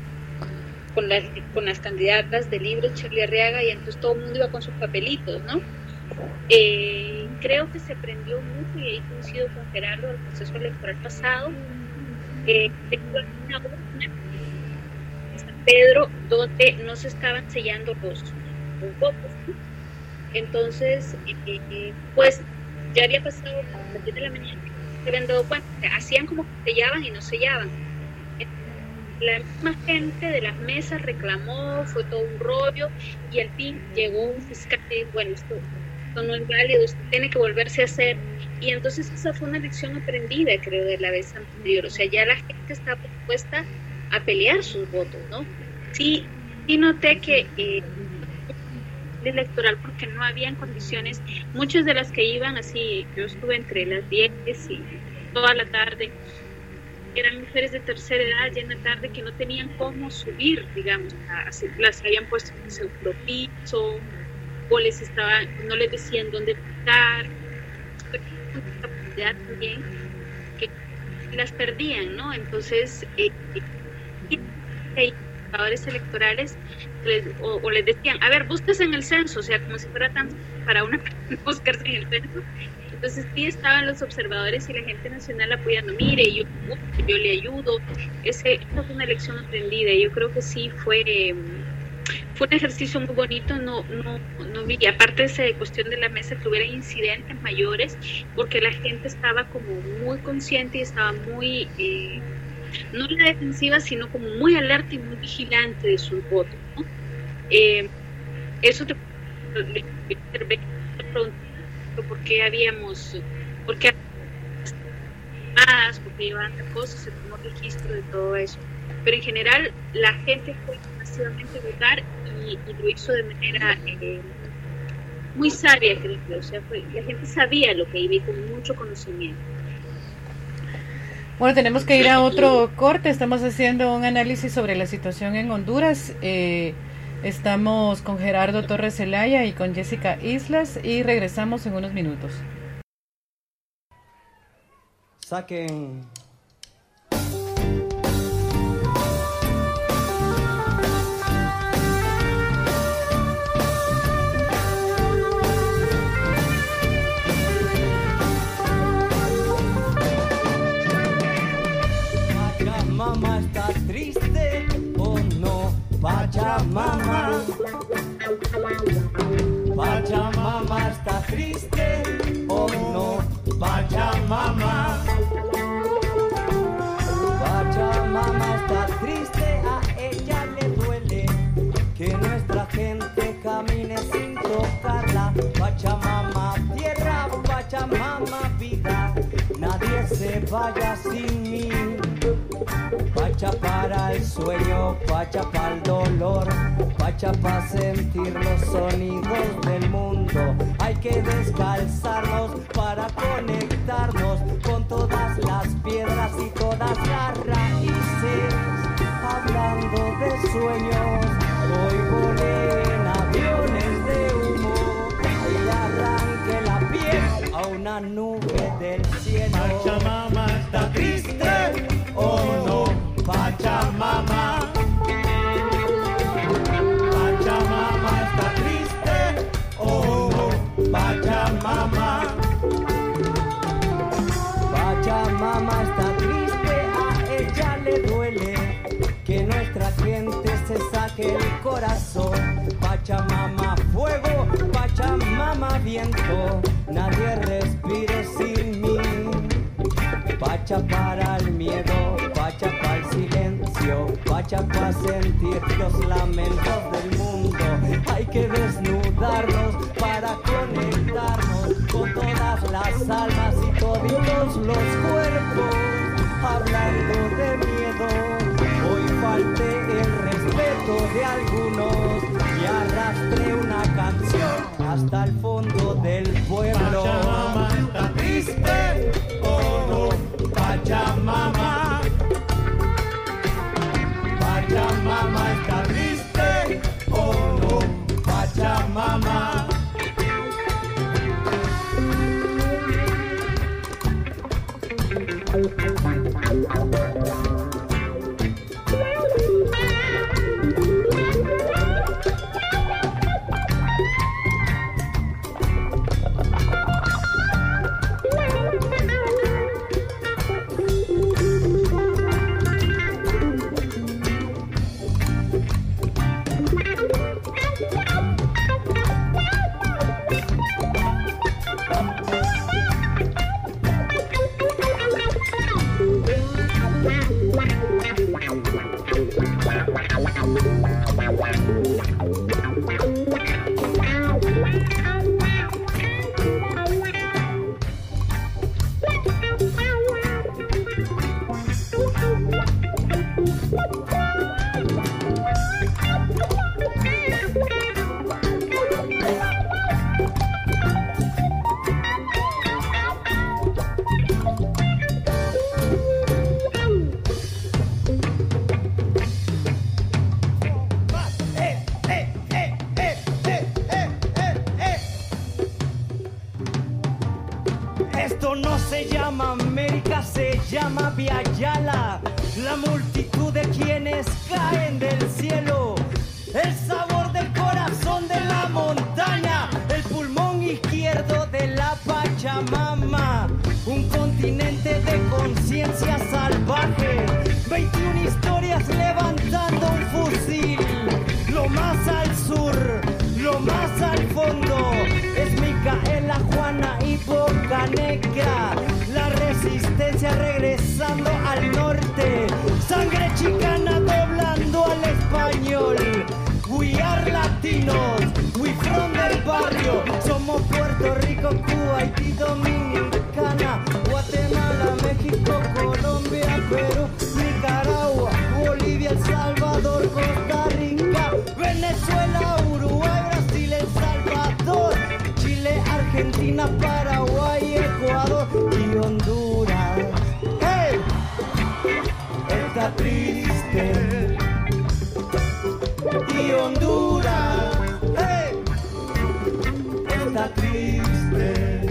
con las candidatas de Libre, Shirley Arriaga, y entonces todo el mundo iba con sus papelitos, ¿no? Creo que se aprendió mucho, y ahí coincido con Gerardo, del proceso electoral pasado. Tengo una en San Pedro donde no se estaban sellando los votos, ¿no? Entonces, pues ya había pasado a las 10 de la mañana, se habían dado cuenta, hacían como que sellaban y no sellaban. La misma gente de las mesas reclamó, fue todo un rollo, y al fin llegó un fiscal y dijo, bueno, esto no es válido, esto tiene que volverse a hacer. Y entonces esa fue una lección aprendida, creo, de la vez anterior. O sea, ya la gente estaba dispuesta a pelear sus votos, ¿no? Sí noté que electoral, porque no habían condiciones, muchas de las que iban así, yo estuve entre las 10 y toda la tarde, eran mujeres de tercera edad ya en la tarde que no tenían cómo subir, digamos, las habían puesto en el segundo piso, o no les decían dónde estar, también que las perdían, ¿no? Entonces trabajadores electorales o les decían, a ver, búsquese en el censo, o sea, como si fuera tan para una buscarse en el censo. Entonces sí estaban los observadores y la gente nacional apoyando, mire, yo le ayudo. Esa fue una lección aprendida, yo creo que sí fue un ejercicio muy bonito. No vi, aparte de esa cuestión de la mesa, que hubiera incidentes mayores, porque la gente estaba como muy consciente y estaba muy no en la defensiva, sino como muy alerta y muy vigilante de sus votos, ¿no? Eso te porque iban cosas, se tomó registro de todo eso, pero en general la gente fue masivamente a votar y lo hizo de manera muy sabia, creo que, o sea, la gente sabía lo que iba y con mucho conocimiento. Bueno, tenemos que ir a otro corte. Estamos haciendo un análisis sobre la situación en Honduras. Estamos con Gerardo Torres Zelaya y con Jessica Islas y regresamos en unos minutos. Saquen. Pachamama está triste, oh no, Pachamama. Pachamama está triste, oh no, Pachamama. Pachamama está triste, a ella le duele que nuestra gente camine sin tocarla. Pachamama tierra, Pachamama vida, nadie se vaya sin mí. Pacha para el sueño, Pacha para el dolor, Pacha para sentir los sonidos del mundo. Hay que descalzarnos para conectarnos con todas las piedras y todas las raíces. Hablando de sueños, hoy volé en aviones de humo y arranqué la piel a una nube del cielo. Pachamama está triste, oh no, Pachamama. Pachamama está triste, oh no, Pachamama. Pachamama está triste, a ella corazón. Pachamama fuego, Pachamama viento, nadie respire sin mí. Pacha para el miedo, Pacha para el silencio, Pacha para sentir los lamentos del mundo. Hay que desnudarnos para conectarnos con todas las almas y todos los cuerpos. Hablando de miedo, hoy falté el respeto de algunos y arrastré una canción hasta el fondo del pueblo. Pachamama está triste, oh no, Pachamama. Pachamama está triste, oh no, Pachamama. Esto no se llama América, se llama Viayala. La multitud de quienes caen del cielo. El sabor del corazón de la montaña. El pulmón izquierdo de la Pachamama. Un continente de conciencia salvaje. 21 historias levantando un fusil. Lo más al sur, lo más al fondo. Es Micaela, Juana y Boca Negra. La resistencia regresando al norte. Sangre chicana doblando al español. We are latinos, we from del barrio. Somos Puerto Rico, Cuba, Haití, Dominicana, Guatemala, México, Colombia, Perú, Nicaragua, Bolivia, El Salvador, Costa Rica, Venezuela, Uruguay, Brasil, El Salvador, Chile, Argentina, Paraguay, Ecuador y Honduras. ¡Hey! Está triste. Y Honduras, hey, está triste.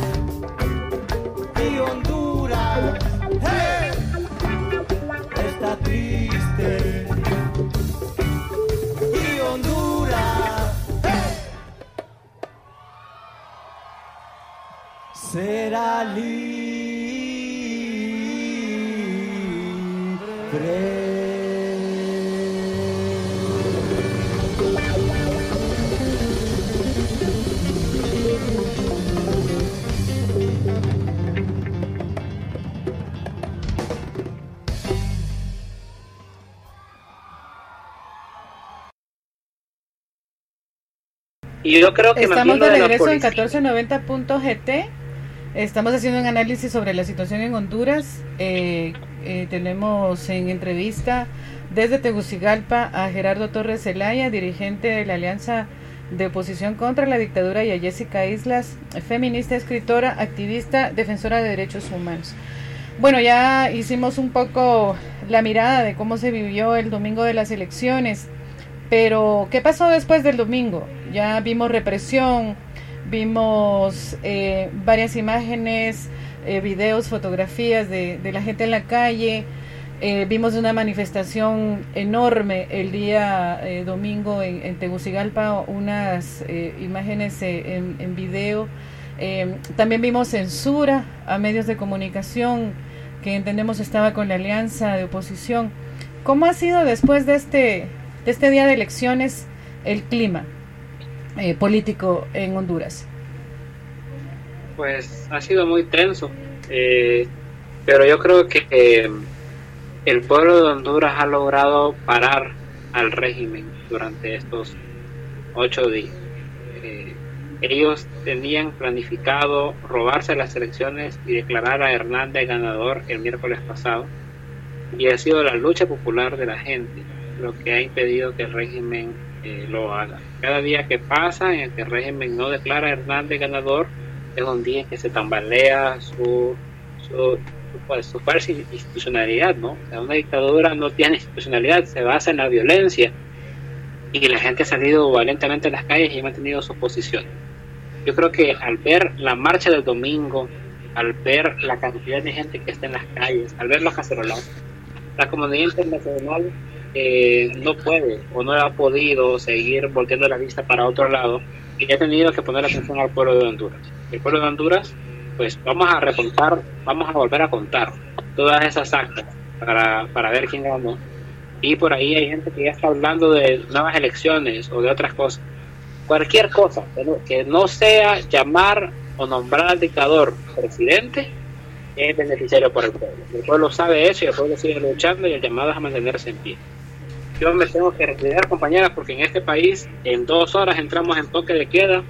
Y Honduras, hey, está triste. Y Honduras, hey, será libre. Y yo creo que estamos de regreso en policía... 1490.gt. Estamos haciendo un análisis sobre la situación en Honduras. Tenemos en entrevista desde Tegucigalpa a Gerardo Torres Zelaya, dirigente de la Alianza de Oposición contra la Dictadura, y a Jessica Islas, feminista, escritora, activista, defensora de derechos humanos. Bueno, ya hicimos un poco la mirada de cómo se vivió el domingo de las elecciones, pero ¿qué pasó después del domingo? Ya vimos represión, vimos varias imágenes, videos, fotografías de la gente en la calle, vimos una manifestación enorme el día domingo en Tegucigalpa, unas imágenes en video. También vimos censura a medios de comunicación que entendemos estaba con la Alianza de Oposición. ¿Cómo ha sido después de este día de elecciones, el clima político en Honduras? Pues ha sido muy tenso, pero yo creo que el pueblo de Honduras ha logrado parar al régimen durante estos 8 días. Ellos tenían planificado robarse las elecciones y declarar a Hernández ganador el miércoles pasado, y ha sido la lucha popular de la gente lo que ha impedido que el régimen lo haga. Cada día que pasa en el que el régimen no declara a Hernández ganador es un día en que se tambalea su falsa institucionalidad, ¿no? O sea, una dictadura no tiene institucionalidad, se basa en la violencia, y la gente ha salido valientemente a las calles y ha mantenido su posición. Yo creo que al ver la marcha del domingo, al ver la cantidad de gente que está en las calles, al ver los cacerolazos, la comunidad internacional no puede o no ha podido seguir volteando la vista para otro lado, y ha tenido que poner atención al pueblo de Honduras. El pueblo de Honduras, pues vamos a volver a contar todas esas actas para ver quién ganó, y por ahí hay gente que ya está hablando de nuevas elecciones o de otras cosas. Cualquier cosa que no sea llamar o nombrar al dictador presidente es beneficiario para el pueblo. El pueblo sabe eso y el pueblo sigue luchando, y el llamado es a mantenerse en pie. Yo me tengo que retirar, compañeras, porque en este país en 2 horas entramos en toque de queda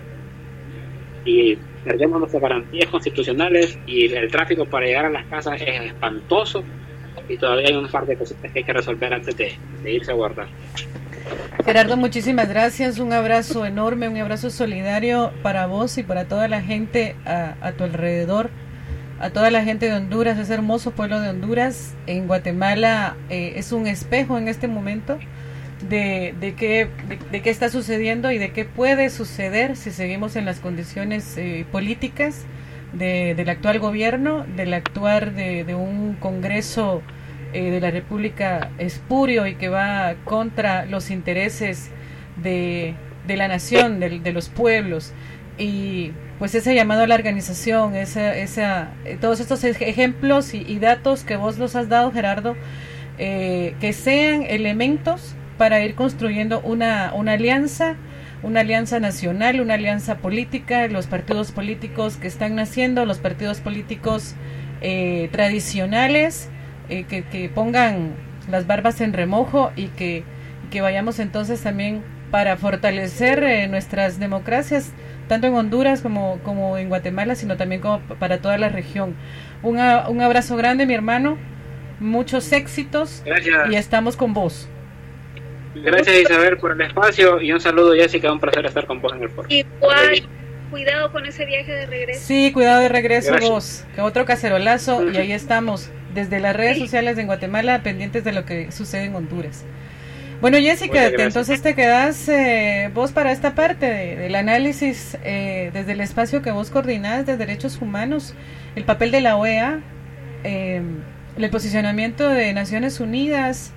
y perdemos nuestras garantías constitucionales, y el tráfico para llegar a las casas es espantoso, y todavía hay un par de cositas que hay que resolver antes de irse a guardar. Gerardo, muchísimas gracias, un abrazo enorme, un abrazo solidario para vos y para toda la gente a tu alrededor, a toda la gente de Honduras, ese hermoso pueblo de Honduras. En Guatemala es un espejo en este momento de qué está sucediendo y de qué puede suceder si seguimos en las condiciones políticas del actual gobierno, del actuar de un Congreso de la República espurio y que va contra los intereses de la nación, de los pueblos. Y pues ese llamado a la organización, todos estos ejemplos y datos que vos los has dado, Gerardo, que sean elementos para ir construyendo una alianza nacional, una alianza política, los partidos políticos que están naciendo, los partidos políticos tradicionales, que pongan las barbas en remojo, y que vayamos entonces también para fortalecer nuestras democracias, tanto en Honduras como en Guatemala, sino también como para toda la región. Un abrazo grande, mi hermano, muchos éxitos. Gracias. Y estamos con vos. Gracias, Isabel, por el espacio, y un saludo, Jessica, un placer estar con vos en el foro. Igual, cuidado con ese viaje de regreso. Sí, cuidado de regreso. Gracias. Vos, que otro cacerolazo, y ahí estamos, desde las redes sociales de Guatemala, pendientes de lo que sucede en Honduras. Bueno, Jessica, entonces te quedas vos para esta parte del análisis desde el espacio que vos coordinás de derechos humanos, el papel de la OEA, el posicionamiento de Naciones Unidas.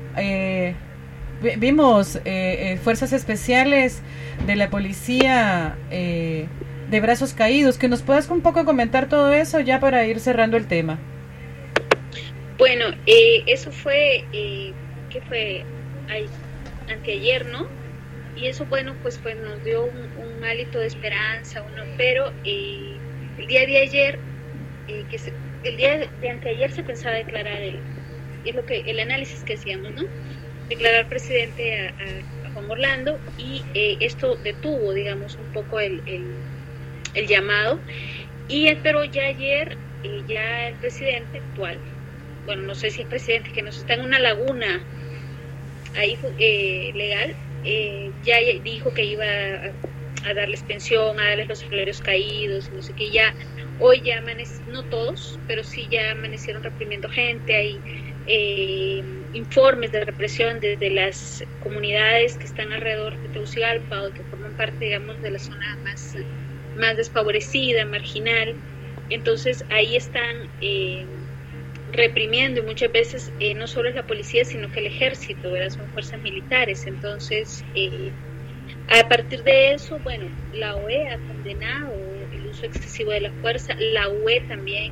Vimos fuerzas especiales de la policía de brazos caídos. Que nos puedas un poco comentar todo eso ya para ir cerrando el tema. Bueno, eso fue, ¿qué fue? Anteayer, ¿no? Y eso, bueno, pues nos dio un hálito de esperanza, pero el día de ayer, el día de anteayer se pensaba declarar el análisis que hacíamos, ¿no? Declarar presidente a Juan Orlando, y esto detuvo, digamos, un poco el llamado, pero ya ayer ya el presidente actual, bueno, no sé si el presidente, que nos está en una laguna ahí legal, ya dijo que iba a darles pensión, a darles los salarios caídos, no sé qué. Ya hoy ya no todos, pero sí ya amanecieron reprimiendo gente. Hay informes de represión desde las comunidades que están alrededor de Tegucigalpa, o que forman parte, digamos, de la zona más desfavorecida, marginal. Entonces ahí están reprimiendo, y muchas veces no solo es la policía, sino que el ejército, ¿verdad? Son fuerzas militares. Entonces a partir de eso, bueno, la OEA ha condenado el uso excesivo de la fuerza, la UE también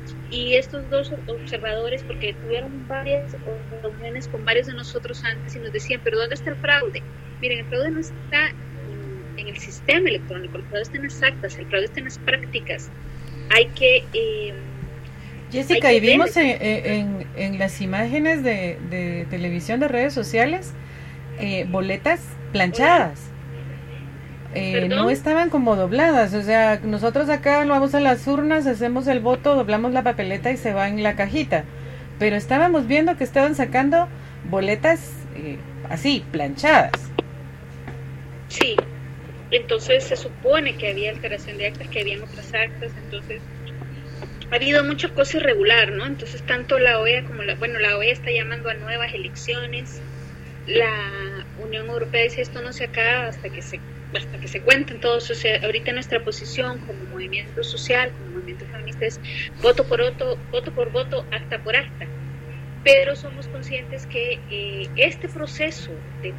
Y estos dos observadores, porque tuvieron varias reuniones con varios de nosotros antes y nos decían, pero ¿dónde está el fraude? Miren, el fraude no está en el sistema electrónico, el fraude está en las actas, el fraude está en las prácticas. Hay que... Jessica, y vimos en las imágenes de televisión, de redes sociales, boletas planchadas. No estaban como dobladas, o sea, nosotros acá vamos a las urnas, hacemos el voto, doblamos la papeleta y se va en la cajita, pero estábamos viendo que estaban sacando boletas así, planchadas. Sí, entonces se supone que había alteración de actas, que habían otras actas, entonces ha habido mucha cosa irregular, ¿no? Entonces tanto la OEA como la OEA está llamando a nuevas elecciones, la Unión Europea dice esto no se acaba hasta que se cuenten todos. O sea, ahorita nuestra posición como movimiento social, como movimiento feminista es voto por voto, acta por acta, pero somos conscientes que este proceso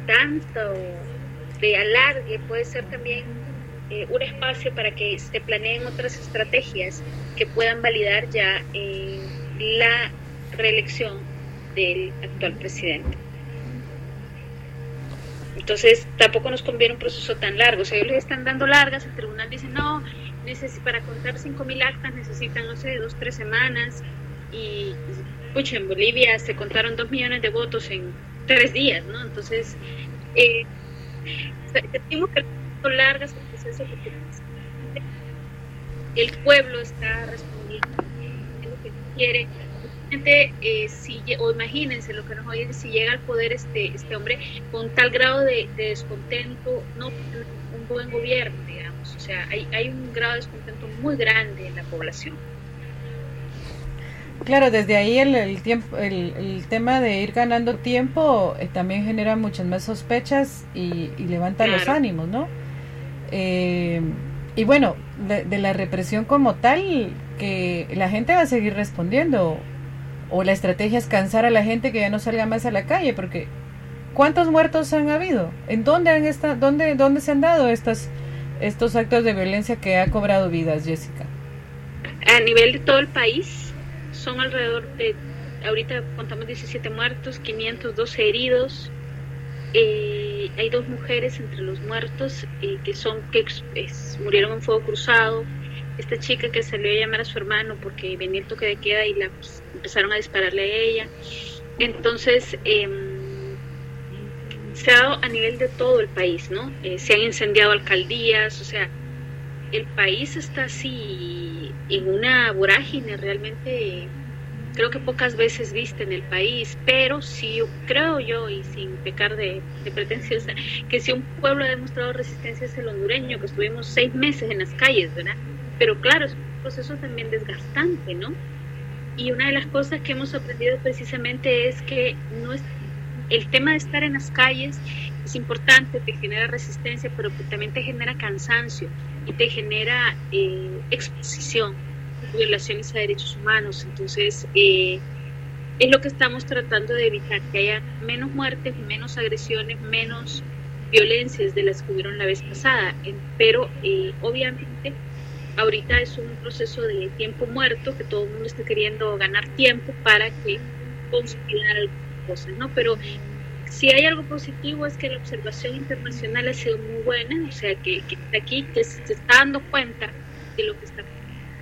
de alargue puede ser también un espacio para que se planeen otras estrategias que puedan validar ya la reelección del actual presidente. Entonces tampoco nos conviene un proceso tan largo. O sea, ellos les están dando largas, el tribunal dice no, para contar 5.000 actas necesitan, no sé, 2-3 semanas, y pucha, en Bolivia se contaron 2 millones de votos en 3 días, ¿no? Entonces sentimos que son largas el proceso porque el pueblo está respondiendo lo que quiere. O imagínense lo que nos oyen, si llega al poder este hombre con tal grado de descontento, no un buen gobierno, digamos, o sea, hay un grado de descontento muy grande en la población. Claro, desde ahí el tema de ir ganando tiempo también genera muchas más sospechas y levanta los ánimos, ¿no? Y bueno, de la represión como tal, que la gente va a seguir respondiendo. O la estrategia es cansar a la gente que ya no salga más a la calle, porque ¿cuántos muertos han habido? ¿En dónde se han dado estos actos de violencia que ha cobrado vidas, Jessica? A nivel de todo el país son alrededor de, ahorita contamos 17 muertos, 512 heridos. Hay 2 mujeres entre los muertos que murieron en fuego cruzado. Esta chica que salió a llamar a su hermano porque venía el toque de queda y empezaron a dispararle a ella. Entonces se ha dado a nivel de todo el país, ¿no? Se han incendiado alcaldías, o sea, el país está así en una vorágine realmente, creo que pocas veces vista en el país, pero sí creo yo, y sin pecar de pretenciosa, que si un pueblo ha demostrado resistencia es el hondureño, que estuvimos 6 meses en las calles, ¿verdad? Pero claro, es un proceso también desgastante, ¿no? Y una de las cosas que hemos aprendido precisamente es que el tema de estar en las calles es importante, te genera resistencia, pero también te genera cansancio y te genera exposición, violaciones a derechos humanos. Entonces, es lo que estamos tratando de evitar, que haya menos muertes, menos agresiones, menos violencias de las que hubieron la vez pasada. Pero, obviamente, ahorita es un proceso de tiempo muerto, que todo el mundo está queriendo ganar tiempo para que consolidar algunas cosas, ¿no? Pero si hay algo positivo es que la observación internacional ha sido muy buena, o sea, que aquí que se está dando cuenta de lo que está pasando.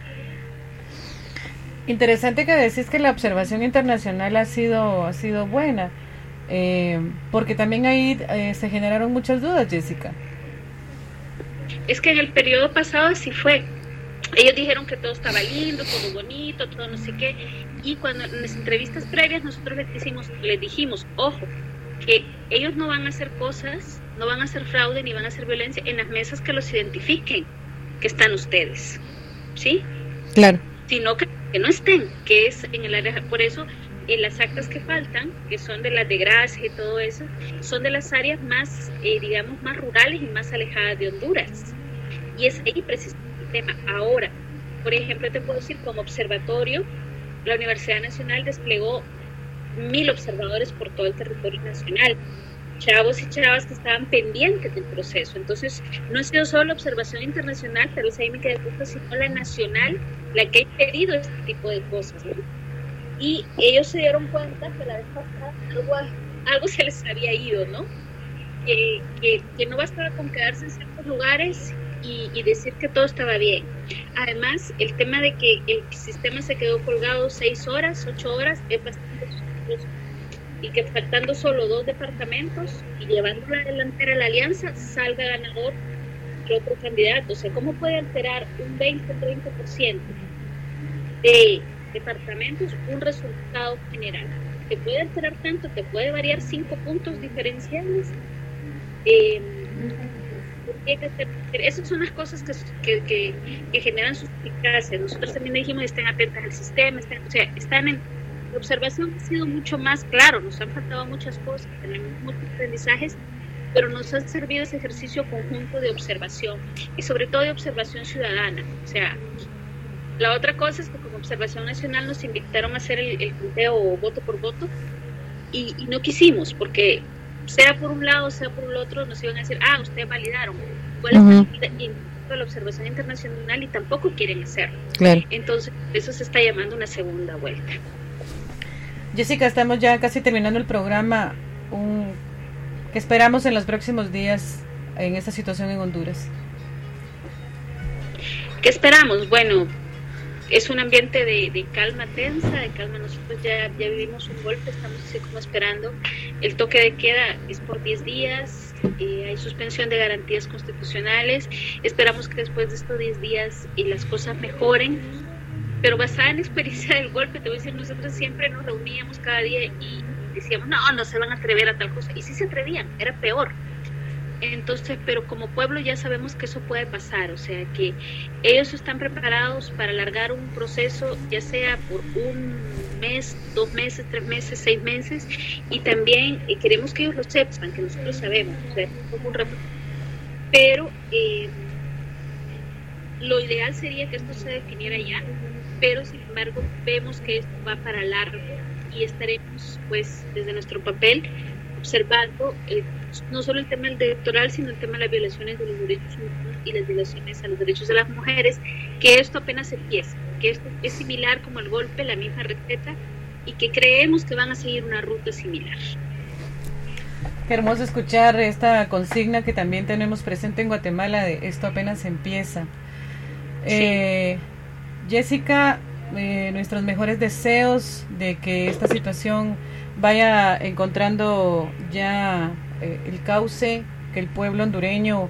Interesante que decís que la observación internacional ha sido buena, porque también ahí se generaron muchas dudas, Jessica. Es que en el periodo pasado así fue. Ellos dijeron que todo estaba lindo, todo bonito, todo no sé qué, y cuando en las entrevistas previas nosotros les dijimos, ojo, que ellos no van a hacer cosas, no van a hacer fraude ni van a hacer violencia en las mesas que los identifiquen, que están ustedes, ¿sí? Claro. Sino que no estén, que es en el área, por eso en las actas que faltan, que son de las de Gracia y todo eso, son de las áreas más, digamos, más rurales y más alejadas de Honduras, y es ahí precisamente el tema. Ahora, por ejemplo, te puedo decir, como observatorio, la Universidad Nacional desplegó 1,000 observadores por todo el territorio nacional, chavos y chavas que estaban pendientes del proceso. Entonces, no ha sido solo la observación internacional, pero esa me queda justo, sino la nacional, la que ha impedido este tipo de cosas, ¿no? Y ellos se dieron cuenta que la vez pasada algo se les había ido, ¿no? Que no bastaba con quedarse en ciertos lugares y decir que todo estaba bien. Además, el tema de que el sistema se quedó colgado 6 horas, 8 horas, es bastante sospechoso. Y que faltando solo 2 departamentos y llevando la delantera a la alianza, salga ganador el otro candidato. O sea, ¿cómo puede alterar un 20-30% de departamentos un resultado general? Te puede alterar tanto, te puede variar 5 puntos diferenciales. Esas son las cosas que generan suspicacia. Nosotros también dijimos, estén atentas al sistema, están en observación. Ha sido mucho más claro, nos han faltado muchas cosas, tenemos muchos aprendizajes, pero nos ha servido ese ejercicio conjunto de observación y sobre todo de observación ciudadana. O sea, la otra cosa es que como Observación Nacional nos invitaron a hacer el conteo voto por voto y no quisimos, porque sea por un lado, sea por el otro, nos iban a decir, ustedes validaron. ¿Cuál es la observación internacional? Y tampoco quieren hacerlo. Claro. Entonces, eso se está llamando una segunda vuelta. Jessica, estamos ya casi terminando el programa. ¿Qué esperamos en los próximos días en esta situación en Honduras? ¿Qué esperamos? Bueno, es un ambiente de calma tensa, de calma. Nosotros ya vivimos un golpe, estamos así como esperando. El toque de queda es por 10 días, hay suspensión de garantías constitucionales. Esperamos que después de estos 10 días las cosas mejoren, pero basada en la experiencia del golpe, te voy a decir, nosotros siempre nos reuníamos cada día y decíamos, no se van a atrever a tal cosa, y sí se atrevían, era peor. Entonces, pero como pueblo ya sabemos que eso puede pasar, o sea que ellos están preparados para alargar un proceso, ya sea por 1 mes, 2 meses, 3 meses, 6 meses, y también queremos que ellos lo sepan, que nosotros sabemos, o sea, pero lo ideal sería que esto se definiera ya, pero sin embargo vemos que esto va para largo y estaremos pues desde nuestro papel observando no solo el tema electoral, sino el tema de las violaciones de los derechos humanos y las violaciones a los derechos de las mujeres, que esto apenas empieza, que esto es similar como el golpe, la misma receta, y que creemos que van a seguir una ruta similar. Qué hermoso escuchar esta consigna que también tenemos presente en Guatemala, de esto apenas empieza. Sí. Jessica, nuestros mejores deseos de que esta situación vaya encontrando ya el cauce, que el pueblo hondureño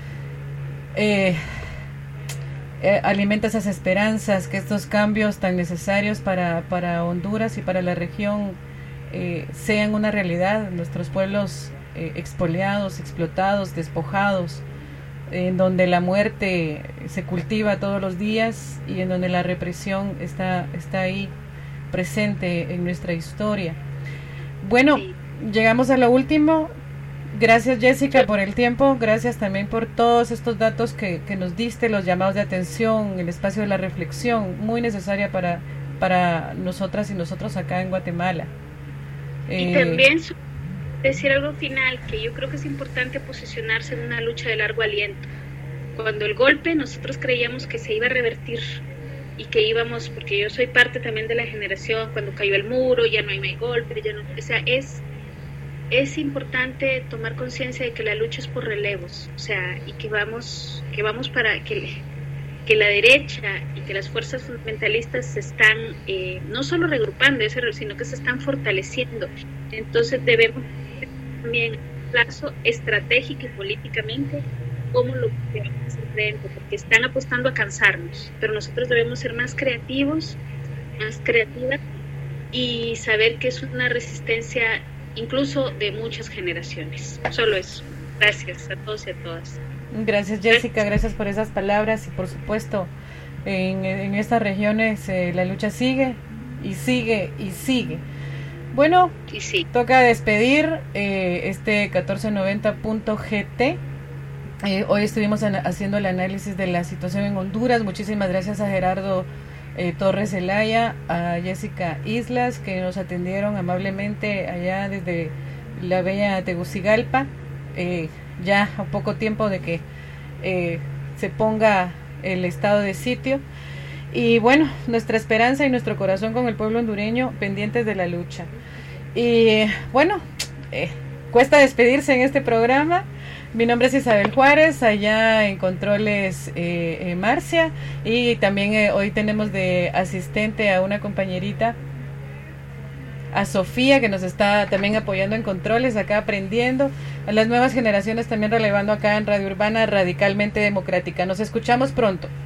alimenta esas esperanzas, que estos cambios tan necesarios para Honduras y para la región sean una realidad. Nuestros pueblos expoliados, explotados, despojados, en donde la muerte se cultiva todos los días y en donde la represión está ahí presente en nuestra historia. Bueno, llegamos a lo último. Gracias, Jessica, por el tiempo. Gracias también por todos estos datos que nos diste, los llamados de atención, el espacio de la reflexión, muy necesaria para nosotras y nosotros acá en Guatemala. Y también decir algo final, que yo creo que es importante posicionarse en una lucha de largo aliento. Cuando el golpe nosotros creíamos que se iba a revertir y que íbamos, porque yo soy parte también de la generación cuando cayó el muro, ya no hay más golpe, ya no, o sea, es importante tomar conciencia de que la lucha es por relevos, o sea, y que vamos para que la derecha y que las fuerzas fundamentalistas se están no solo regrupando, sino que se están fortaleciendo. Entonces debemos también plazo estratégico y políticamente cómo lo que vamos a hacer frente, porque están apostando a cansarnos, pero nosotros debemos ser más creativos, más creativas y saber que es una resistencia incluso de muchas generaciones. Solo eso. Gracias a todos y a todas. Gracias, Jessica, gracias por esas palabras y por supuesto en estas regiones la lucha sigue y sigue y sigue. Bueno, sí. Toca despedir este 1490.gt. Hoy estuvimos haciendo el análisis de la situación en Honduras. Muchísimas gracias a Gerardo Torres Zelaya, a Jessica Islas, que nos atendieron amablemente allá desde la bella Tegucigalpa, ya a poco tiempo de que se ponga el estado de sitio. Y bueno, nuestra esperanza y nuestro corazón con el pueblo hondureño pendientes de la lucha. Y bueno, cuesta despedirse en este programa. Mi nombre es Isabel Juárez, allá en controles Marcia, y también hoy tenemos de asistente a una compañerita, a Sofía, que nos está también apoyando en controles, acá aprendiendo, a las nuevas generaciones también relevando acá en Radio Urbana Radicalmente Democrática. Nos escuchamos pronto.